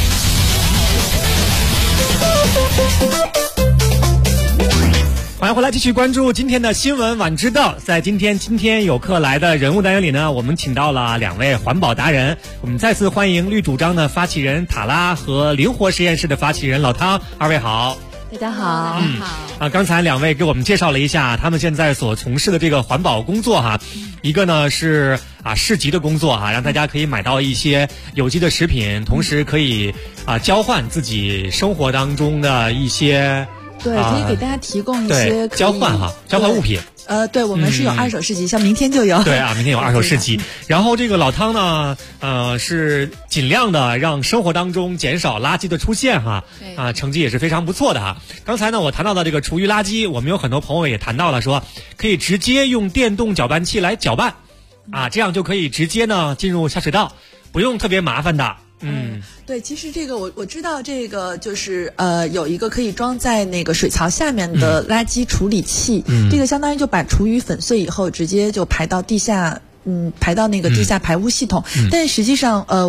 欢迎回来，继续关注今天的新闻晚知道。在今天有客来的人物单元里呢，我们请到了2位环保达人。我们再次欢迎绿主张的发起人塔拉和灵活实验室的发起人老汤，二位好。 大家好。 刚才2位给我们介绍了一下他们现在所从事的这个环保工作哈。一个呢是市集的工作哈，让大家可以买到一些有机的食品，同时可以交换自己生活当中的一些。 对，可以给大家提供一些交换物品。 对，我们是有二手市集，像明天就有。 对啊，明天有二手市集。然后这个老汤呢，是尽量的让生活当中减少垃圾的出现哈。成绩也是非常不错的哈。刚才呢，我谈到的这个厨余垃圾，我们有很多朋友也谈到了说，可以直接用电动搅拌器来搅拌，这样就可以直接呢进入下水道，不用特别麻烦的。 对，其实这个我知道，这个就是有一个可以装在那个水槽下面的垃圾处理器，这个相当于就把厨余粉碎以后直接就排到地下，排到那个地下排污系统。但实际上我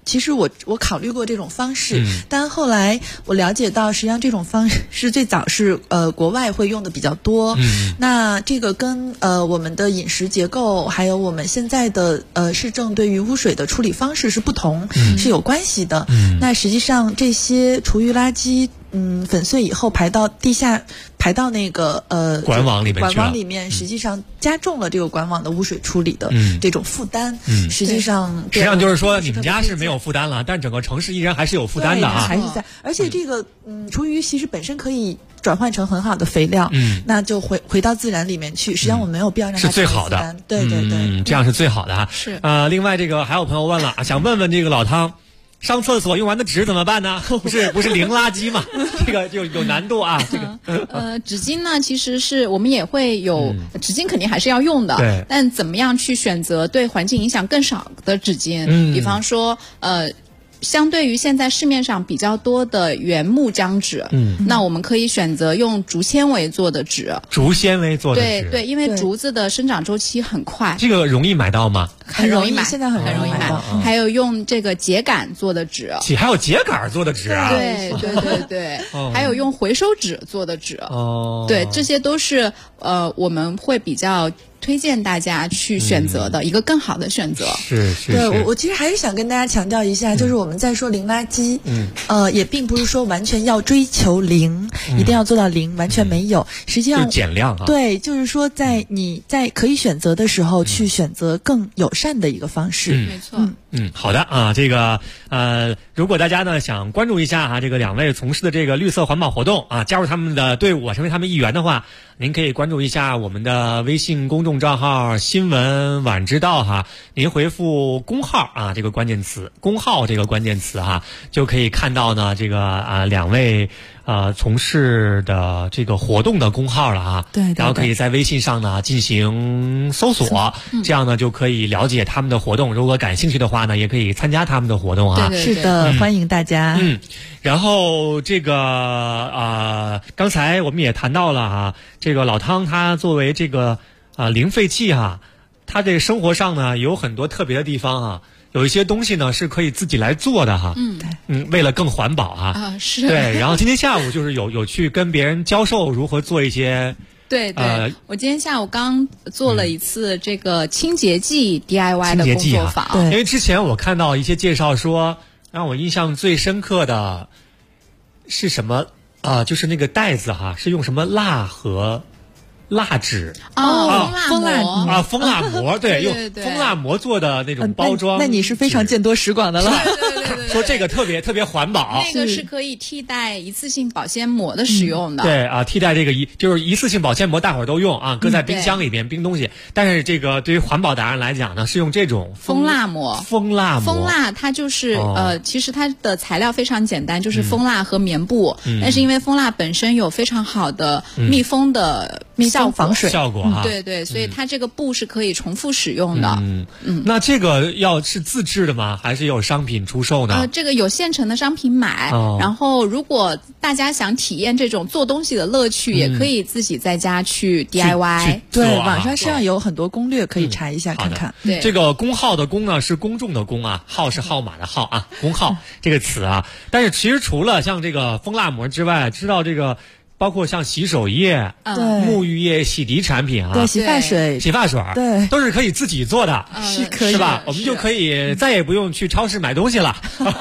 其实我考虑过这种方式，但后来我了解到，实际上这种方式最早是国外会用的比较多。那这个跟我们的饮食结构，还有我们现在的市政对于污水的处理方式是不同，是有关系的。那实际上这些厨余垃圾粉碎以后排到地下，排到那个管网里面去了， 管网里面实际上加重了这个管网的污水处理的这种负担。实际上就是说你们家是没有负担了，但整个城市依然还是有负担的啊， 还是在。而且这个厨余其实本身可以转换成很好的肥料，那就回到自然里面去。实际上我们没有必要让它是最好的， 对对对， 这样是最好的哈。 是另外这个还有朋友问了，想问问这个老汤。上厕所用完的纸怎么办呢？不是零垃圾嘛？这个就有难度啊。这个纸巾呢，其实是我们也会有，纸巾肯定还是要用的。 对。 但怎么样去选择对环境影响更少的纸巾？比方说相对于现在市面上比较多的原木浆纸，那我们可以选择用竹纤维做的纸。 竹纤维做的纸， 对，因为竹子的生长周期很快。 这个容易买到吗？ 很容易买， 现在很容易买到。 还有用这个秸秆做的纸， 还有秸秆做的纸啊？ 对，还有用回收纸做的纸。对，这些都是我们会比较推荐大家去选择的一个更好的选择。 是。 对，我其实还是想跟大家强调一下，就是我们在说零垃圾，也并不是说完全要追求零，一定要做到零，完全没有。实际上减量啊。 对，就是说你在可以选择的时候去选择更友善的一个方式。 没错。 好的啊，这个如果大家呢想关注一下这个两位从事的这个绿色环保活动啊，加入他们的队伍，成为他们一员的话，您可以关注一下我们的微信公众账号新闻晚知道哈，您回复公号啊这个关键词，公号这个关键词哈，就可以看到呢这个两位从事的这个活动的公号了啊。 对。 然后可以在微信上呢进行搜索，这样呢就可以了解他们的活动。如果感兴趣的话呢，也可以参加他们的活动啊。 对， 是的，欢迎大家。 然后这个刚才我们也谈到了啊，这个老汤他作为这个零废弃哈，他这生活上呢有很多特别的地方啊。有一些东西呢是可以自己来做的哈，为了更环保啊， 是。 对，然后今天下午就是有去跟别人教授如何做一些。 对，我今天下午刚做了一次这个清洁剂 DIY 的工作坊。 因为之前我看到一些介绍说，让我印象最深刻的是什么就是那个袋子哈，是用什么蜡和蜡纸蜂蜡膜对，用蜂蜡膜做的那种包装。 那你是非常见多识广的了。 对， 说这个特别环保。 那个是可以替代一次性保鲜膜的使用的。 对替代这个就是一次性保鲜膜，大伙儿都用啊，搁在冰箱里边冰东西。但是这个对于环保达人来讲呢，是用这种蜂蜡膜。 蜂蜡它就是其实它的材料非常简单，就是蜂蜡和棉布。但是因为蜂蜡本身有非常好的密封的防水效果哈。 对，所以它这个布是可以重复使用的。 那这个要是自制的吗？还是有商品出售呢？ 这个有现成的商品买。然后如果大家想体验这种做东西的乐趣，也可以自己在家去 DIY。 对，网上实际上有很多攻略可以查一下看看。 对， 这个公号的公呢是公众的公啊，号是号码的号啊，公号这个词啊。但是其实除了像这个蜂蜡膜之外，知道这个。包括像洗手液、沐浴液、洗涤产品对，洗发水， 对，都是可以自己做的， 是可以， 是吧？我们就可以再也不用去超市买东西了。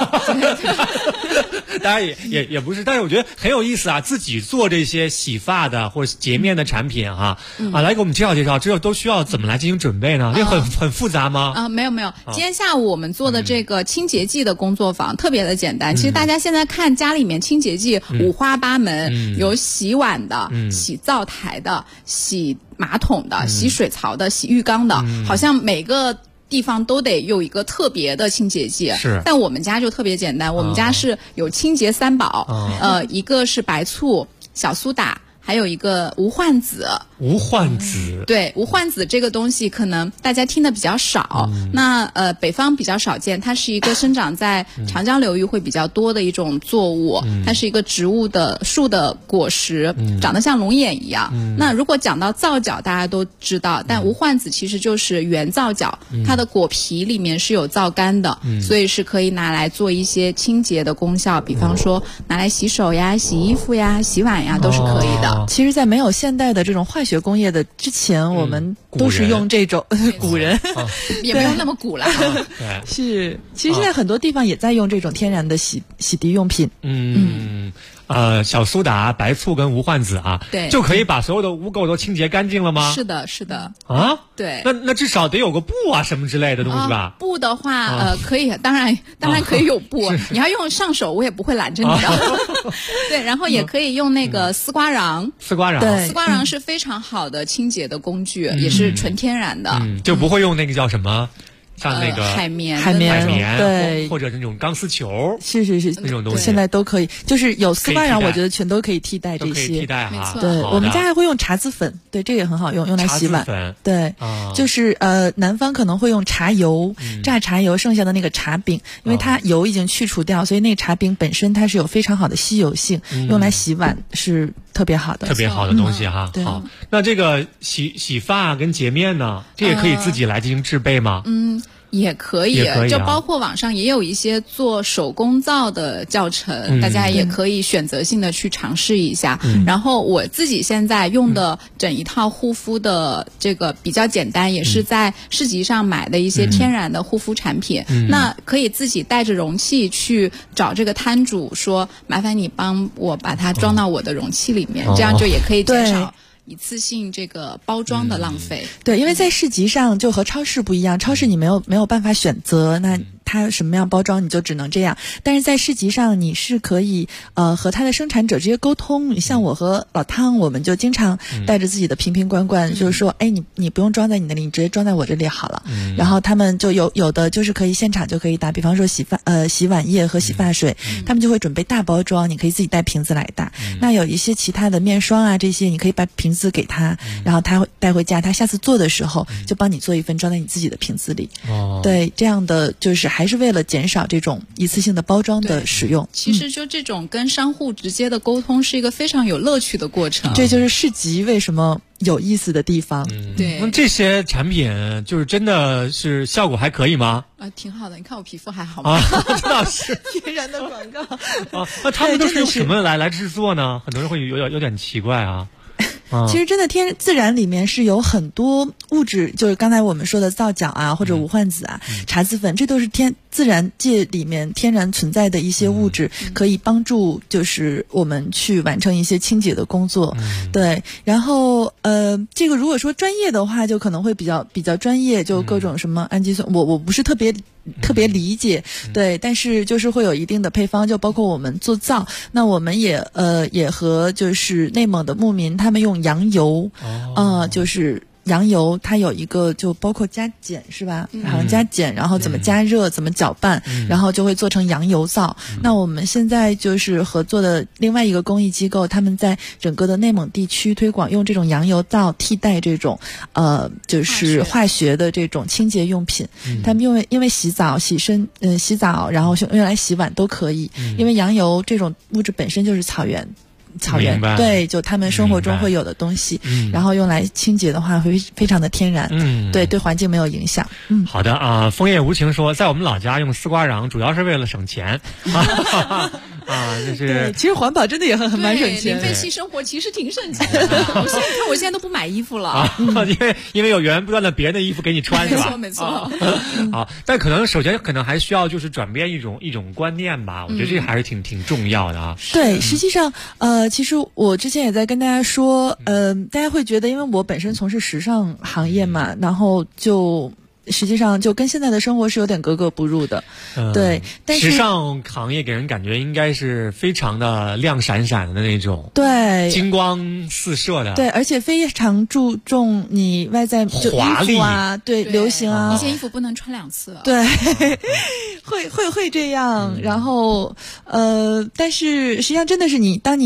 当然也不是，但是我觉得很有意思啊！自己做这些洗发的或者洁面的产品来给我们介绍介绍，这都需要怎么来进行准备呢？这很复杂吗？ 没有，今天下午我们做的这个清洁剂的工作坊特别的简单。其实大家现在看家里面清洁剂五花八门，有洗碗的、洗灶台的、洗马桶的、洗水槽的、洗浴缸的，好像每个地方都得有一个特别的清洁剂。 是， 但我们家就特别简单，我们家是有清洁三宝，一个是白醋、小苏打还有一个无患子。 无患子， 对，无患子这个东西可能大家听的比较少，那北方比较少见，它是一个生长在长江流域会比较多的一种作物，它是一个植物的树的果实，长得像龙眼一样。那如果讲到皂角，大家都知道，但无患子其实就是圆皂角，它的果皮里面是有皂苷的，所以是可以拿来做一些清洁的功效，比方说拿来洗手呀、洗衣服呀、洗碗呀，都是可以的。 其实在没有现代的这种化学工业的之前，我们都是用这种古人也没有那么古了。 是，其实现在很多地方也在用这种天然的洗涤用品。 小苏打、白醋跟无患子啊， 对， 就可以把所有的污垢都清洁干净了吗？ 是的，是的。 啊， 对。 那至少得有个布啊什么之类的东西吧？ 布的话，可以，当然可以有布。你要用上手，我也不会拦着你的。对，然后也可以用那个丝瓜瓤。 丝瓜瓤， 对，丝瓜瓤是非常好的清洁的工具，也是纯天然的。 就不会用那个叫什么？像那个海绵， 对， 或者那种钢丝球， 是那种东西， 现在都可以，就是有丝瓜瓤，我觉得全都可以替代这些， 都可以替代哈。 对，我们家还会用茶籽粉，对，这个也很好用，用来洗碗。对，就是南方可能会用茶油，榨茶油剩下的那个茶饼，因为它油已经去除掉，所以那个茶饼本身它是有非常好的吸油性，用来洗碗是特别好的， 特别好的东西哈。好，那这个洗发跟洁面呢，这也可以自己来进行制备吗？ 也可以，就包括网上也有一些做手工皂的教程，大家也可以选择性的去尝试一下。然后我自己现在用的整一套护肤的这个比较简单，也是在市集上买的一些天然的护肤产品。那可以自己带着容器去找这个摊主说，麻烦你帮我把它装到我的容器里面，这样就也可以减少一次性这个包装的浪费。 对，因为在市集上就和超市不一样，超市你没有办法选择，那它什么样包装你就只能这样。但是在市集上你是可以和它的生产者直接沟通。像我和老汤，我们就经常带着自己的瓶瓶罐罐，就是说，哎，你不用装在你那里，你直接装在我这里好了。然后他们就有的就是可以现场就可以打，比方说洗碗液和洗发水，他们就会准备大包装，你可以自己带瓶子来打。那有一些其他的面霜啊这些，你可以把瓶子给他，然后他会带回家，他下次做的时候就帮你做一份装在你自己的瓶子里。对，这样的就是还是为了减少这种一次性的包装的使用。 其实就这种跟商户直接的沟通是一个非常有乐趣的过程。 这就是市集为什么有意思的地方。 对， 那这些产品就是真的是效果还可以吗？ 挺好的，你看我皮肤还好吗？ 这倒是天然的广告。 那他们都是用什么来制作呢？很多人会有点奇怪啊。 其实真的自然里面是有很多物质，就是刚才我们说的皂角啊，或者无患子啊、茶籽粉，这都是自然界里面天然存在的一些物质，可以帮助就是我们去完成一些清洁的工作。对，然后这个如果说专业的话，就可能会比较专业，就各种什么氨基酸，我不是特别理解，对，但是就是会有一定的配方，就包括我们做皂，那我们也和就是内蒙的牧民他们用羊油，就是羊油它有一个就包括加碱是吧？好像加碱，然后怎么加热，怎么搅拌，然后就会做成羊油皂。那我们现在就是合作的另外一个公益机构，他们在整个的内蒙地区推广用这种羊油皂替代这种就是化学的这种清洁用品。他们因为洗澡、洗澡，然后用来洗碗都可以，因为羊油这种物质本身就是草原，对，就他们生活中会有的东西，然后用来清洁的话会非常的天然，对环境没有影响。 好的啊，枫叶无情说，在我们老家用丝瓜瓤主要是为了省钱就是其实环保真的也蛮省钱。 零废弃生活其实挺省钱的。我现在都不买衣服了因为有源源不断的别人的衣服给你穿是吧？ 没错。 但首先可能还需要就是转变一种观念吧，我觉得这还是挺重要的啊。 对，实际上其实我之前也在跟大家说，大家会觉得因为我本身从事时尚行业嘛，然后就实际上就跟现在的生活是有点格格不入的。对，但是时尚行业给人感觉应该是非常的亮闪闪的那种， 对， 金光四射的， 对，而且非常注重你外在就华丽衣服啊，对，流行啊， 一件衣服不能穿2次。 对会这样。然后但是实际上真的是当你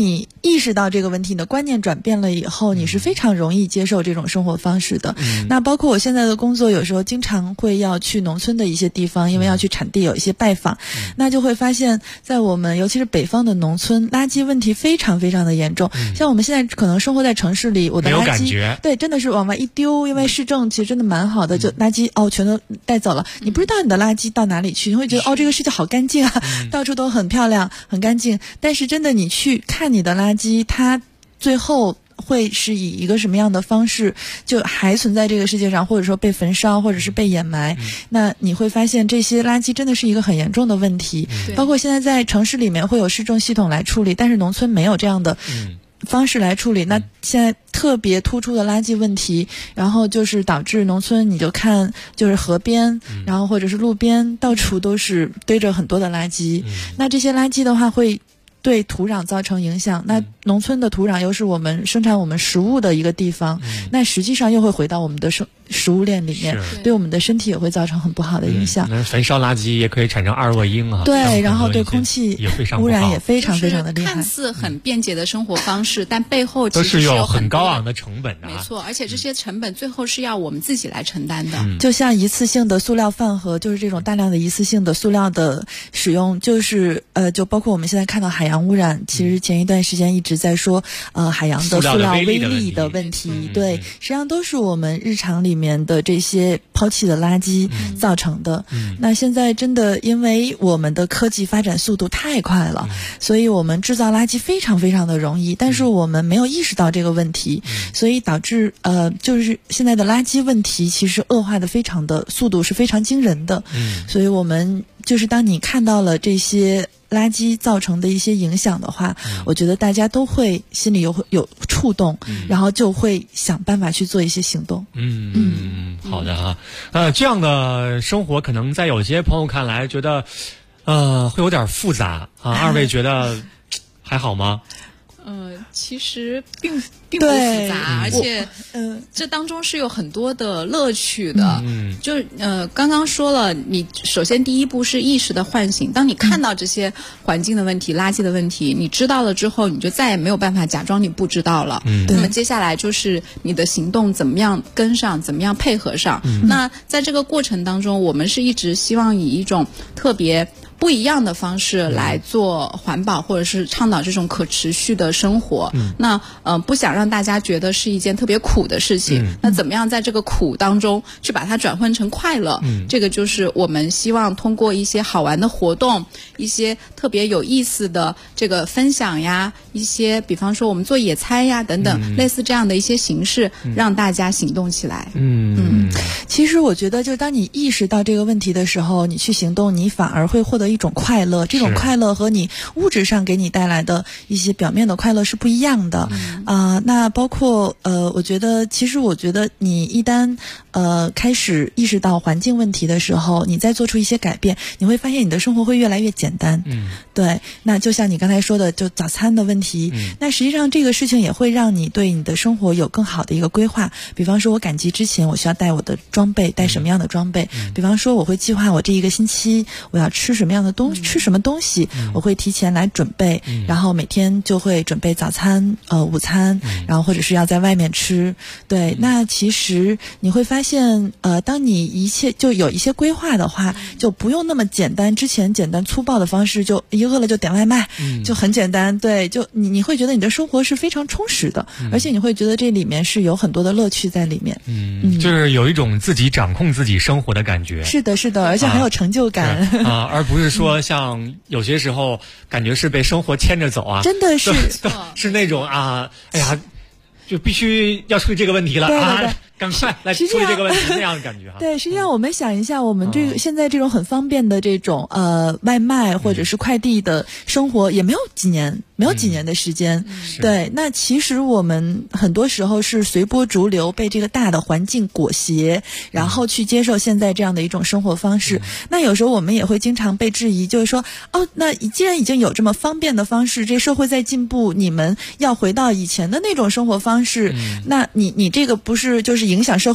意识到这个问题，你的观念转变了以后，你是非常容易接受这种生活方式的。那包括我现在的工作，有时候经常会要去农村的一些地方，因为要去产地有一些拜访，那就会发现在我们尤其是北方的农村，垃圾问题非常非常的严重。像我们现在可能生活在城市里，我的垃圾对真的是往外一丢，因为市政其实真的蛮好的，就垃圾全都带走了，你不知道你的垃圾到哪里去，你会觉得这个世界好干净啊，到处都很漂亮很干净，但是真的你去看你的垃圾，它最后会是以一个什么样的方式就还存在这个世界上，或者说被焚烧或者是被掩埋，那你会发现这些垃圾真的是一个很严重的问题。包括现在在城市里面会有市政系统来处理，但是农村没有这样的方式来处理。那现在特别突出的垃圾问题，然后就是导致农村你就看就是河边然后或者是路边到处都是堆着很多的垃圾，那这些垃圾的话会对土壤造成影响，那农村的土壤又是我们生产我们食物的一个地方，那实际上又会回到我们的食物链里面，对我们的身体也会造成很不好的影响。 焚烧垃圾也可以产生二恶英啊， 对，然后对空气污染也非常非常的厉害。 看似很便捷的生活方式，但背后其都是实有很高昂的成本的。 没错，而且这些成本最后是要我们自己来承担的。 就像一次性的塑料饭盒，就是这种大量的一次性的塑料的使用，就是就包括我们现在看到海洋污染，其实前一段时间一直在说海洋的塑料微粒的问题，对，实际上都是我们日常里面的这些抛弃的垃圾造成的。那现在真的因为我们的科技发展速度太快了，所以我们制造垃圾非常非常的容易，但是我们没有意识到这个问题，所以导致就是现在的垃圾问题其实恶化的非常的速度是非常惊人的。所以我们就是当你看到了这些垃圾造成的一些影响的话，我觉得大家都会心里有触动，然后就会想办法去做一些行动。 好的啊，这样的生活可能在有些朋友看来觉得会有点复杂啊，二位觉得还好吗？ 其实并不复杂，而且这当中是有很多的乐趣的。就是刚刚说了，你首先第一步是意识的唤醒。当你看到这些环境的问题、垃圾的问题，你知道了之后，你就再也没有办法假装你不知道了。那么接下来就是你的行动怎么样跟上，怎么样配合上。那在这个过程当中，我们是一直希望以一种特别不一样的方式来做环保，或者是倡导这种可持续的生活。那不想让大家觉得是一件特别苦的事情。那怎么样在这个苦当中去把它转换成快乐？这个就是我们希望通过一些好玩的活动，一些特别有意思的这个分享呀，一些比方说我们做野餐呀等等，类似这样的一些形式，让大家行动起来。 其实我觉得就当你意识到这个问题的时候，你去行动，你反而会获得一种快乐，这种快乐和你物质上给你带来的一些表面的快乐是不一样的。那包括我觉得你一旦开始意识到环境问题的时候，你再做出一些改变，你会发现你的生活会越来越简单。对，那就像你刚才说的，就早餐的问题，那实际上这个事情也会让你对你的生活有更好的一个规划。比方说我赶集之前我需要带我的装备，带什么样的装备，比方说我会计划我这一个星期我要吃什么样的吃什么东西，我会提前来准备，然后每天就会准备早餐午餐，然后或者是要在外面吃。对，那其实你会发现当你一切就有一些规划的话，就不用那么简单，之前简单粗暴的方式，就一饿了就点外卖，就很简单。对，就你会觉得你的生活是非常充实的，而且你会觉得这里面是有很多的乐趣在里面。 就是有一种自己掌控自己生活的感觉。 是的是的，而且很有成就感而不是说像有些时候感觉是被生活牵着走啊， 真的是是那种哎呀，就必须要处理这个问题了。对，赶快来处理这个问题，那样的感觉对，实际上我们想一下，我们这个现在这种很方便的这种外卖或者是快递的生活，也没有几年的时间。对，那其实我们很多时候是随波逐流，被这个大的环境裹挟，然后去接受现在这样的一种生活方式。那有时候我们也会经常被质疑，就是说那既然已经有这么方便的方式，这社会在进步，你们要回到以前的那种生活方式，那你这个不是就是影响社会的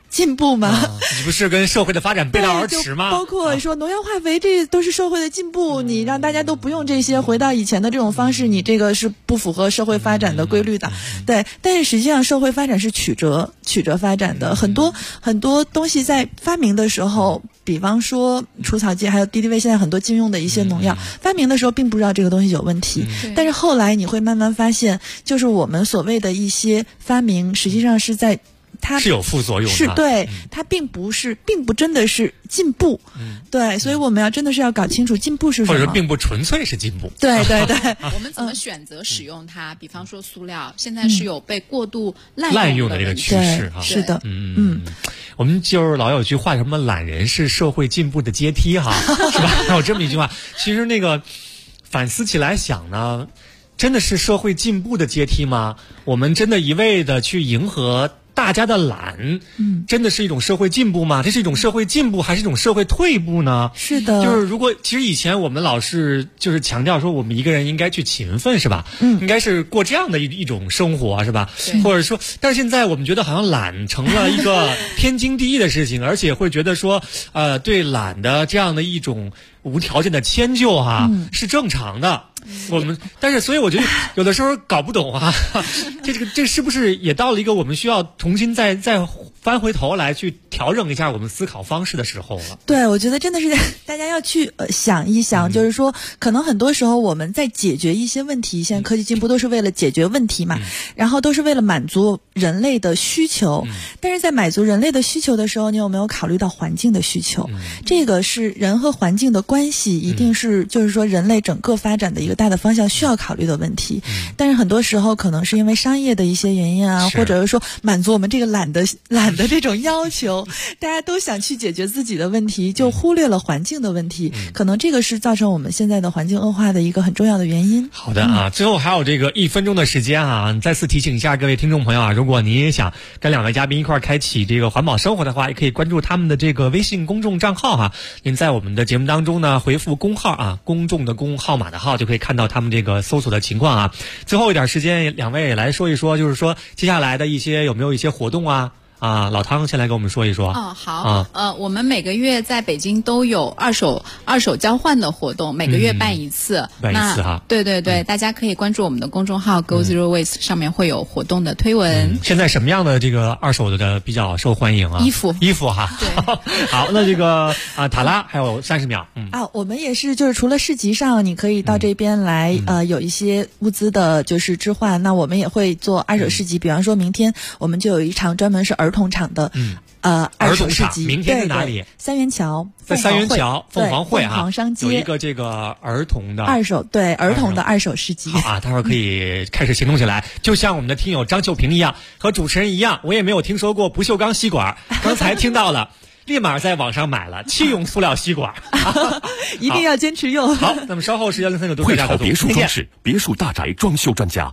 进步吗？ 你不是跟社会的发展背道而驰吗？ 包括说农药化肥，这都是社会的进步。你让大家都不用这些，回到以前的这种方式，你这个是不符合社会发展的规律的。对，但是实际上社会发展是曲折发展的，很多东西在发明的时候，比方说除草剂还有敌敌畏现在很多禁用的一些农药，发明的时候并不知道这个东西有问题，但是后来你会慢慢发现，就是我们所谓的一些发明，实际上是在它是有副作用的， 是对，它并不真的是进步，对，所以我们真的是要搞清楚进步是什么， 或者并不纯粹是进步。 对对对， 我们怎么选择使用它？比方说塑料，现在是有被过度滥用的这个趋势哈。 是的， 我们就是老有句话，什么懒人是社会进步的阶梯哈，是吧？还有这么一句话，其实那个反思起来想呢，真的是社会进步的阶梯吗？我们真的一味的去迎合大家的懒，真的是一种社会进步吗？这是一种社会进步还是一种社会退步呢？ 是的， 就是如果其实以前我们老是就是强调说我们一个人应该去勤奋，是吧？应该是过这样的一种生活，是吧？或者说，但是现在我们觉得好像懒成了一个天经地义的事情，而且会觉得说，对懒的这样的一种无条件的迁就是正常的。但是所以我觉得有的时候搞不懂这是不是也到了一个我们需要重新再翻回头来去调整一下我们思考方式的时候了？ 对，我觉得真的是大家要去想一想，就是说可能很多时候我们在解决一些问题，现在科技进步都是为了解决问题嘛，然后都是为了满足人类的需求，但是在满足人类的需求的时候，你有没有考虑到环境的需求？这个是人和环境的关系，一定是就是说人类整个发展的一个大的方向需要考虑的问题。但是很多时候可能是因为商业的一些原因或者是说满足我们这个懒的这种要求，大家都想去解决自己的问题，就忽略了环境的问题，可能这个是造成我们现在的环境恶化的一个很重要的原因。 好的最后还有这个1分钟的时间再次提醒一下各位听众朋友如果您也想跟2位嘉宾一块开启这个环保生活的话，也可以关注他们的这个微信公众账号您在我们的节目当中呢回复公号公众的公，号码的号，就可以看到他们这个搜索的情况最后一点时间，2位也来说一说，就是说接下来的有没有一些活动老汤先来给我们说一说。 好我们每个月在北京都有二手交换的活动，每个月办一次。 办一次对，大家可以关注我们的公众号 Go Zero Waste， 上面会有活动的推文。 现在什么样的这个二手的比较受欢迎衣服对好，那这个塔拉还有30秒。 我们也是就是除了市集上你可以到这边来有一些物资的就是置换，那我们也会做二手市集，比方说明天我们就有一场专门是儿童场的二手市集。 明天在哪里？ 三元桥， 在三元桥凤凰汇凤凰商街有一个这个儿童的儿童的二手市集。 好待会儿可以开始行动起来。就像我们的听友张秀平一样，和主持人一样，我也没有听说过不锈钢吸管，刚才听到了。立马在网上买了弃用塑料吸管一定要坚持用。 好，那么稍后时间3九会潮别墅装饰，别墅大宅装修专家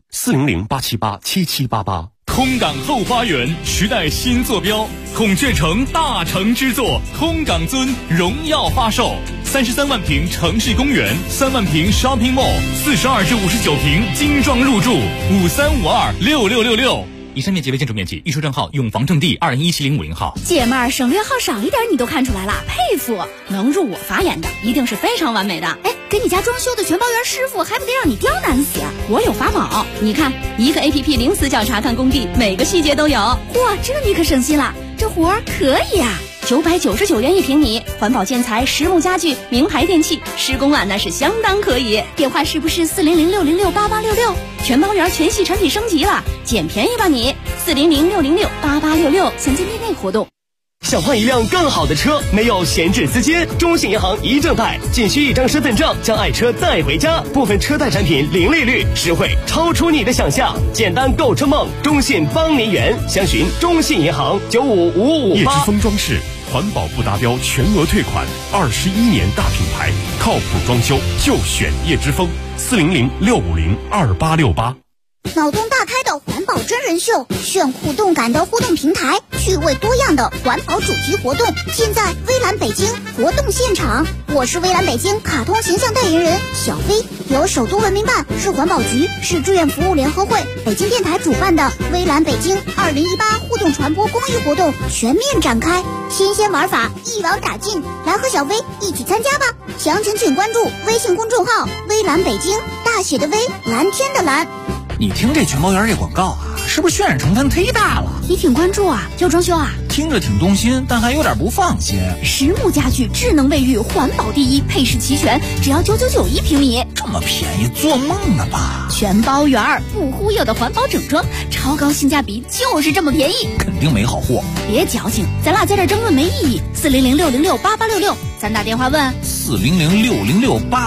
，400-878-7788。 空港后花园，时代新坐标，孔雀城大成之作，空港尊荣耀发售，33万平城市公园，3万平 shopping mall，42至59平精装入住，53526666。 以上面积为建筑面积，预售证号永房证地2017050号。 姐妹儿，省略号少一点你都看出来了，佩服！能入我法眼的，一定是非常完美的。哎，给你家装修的全包员师傅，还不得让你刁难死？我有法宝，你看，一个 APP 零死角查看工地，每个细节都有。嚯，这你可省心了，这活儿可以啊！999元1平米，环保建材、实木家具、名牌电器，施工那是相当可以。电话是不是400-606-8866？全包员全系产品升级了，捡便宜吧你！400-606-8866，详见店内活动。 想换一辆更好的车，没有闲置资金，中信银行一证贷，仅需1张身份证，将爱车带回家。部分车贷产品零利率，实惠超出你的想象。简单购车梦，中信帮您圆。详询中信银行955558。 叶之峰装饰环保不达标全额退款，21年大品牌，靠谱装修就选叶之峰，400-650-2868。 脑洞大开的环保真人秀，炫酷动感的互动平台，趣味多样的环保主题活动，尽在微蓝北京活动现场。我是微蓝北京卡通形象代言人小飞，由首都文明办、市环保局、市志愿服务联合会、北京电台主办的微蓝北京2018互动传播公益活动全面展开，新鲜玩法一网打尽，来和小飞一起参加吧！详情请关注微信公众号微蓝北京，大写的微，蓝天的蓝。 你听这全包园这广告啊，是不是渲染成分忒大了？ 你挺关注啊，要装修啊？ 听着挺动心，但还有点不放心。 实木家具，智能卫浴，环保第一，配饰齐全，只要9991平米。 这么便宜，做梦呢吧？ 全包园不忽悠的环保整装，超高性价比，就是这么便宜， 肯定没好货。 别矫情，咱俩在这争论没意义。400-606-8866，咱打电话问。 400-606-8866。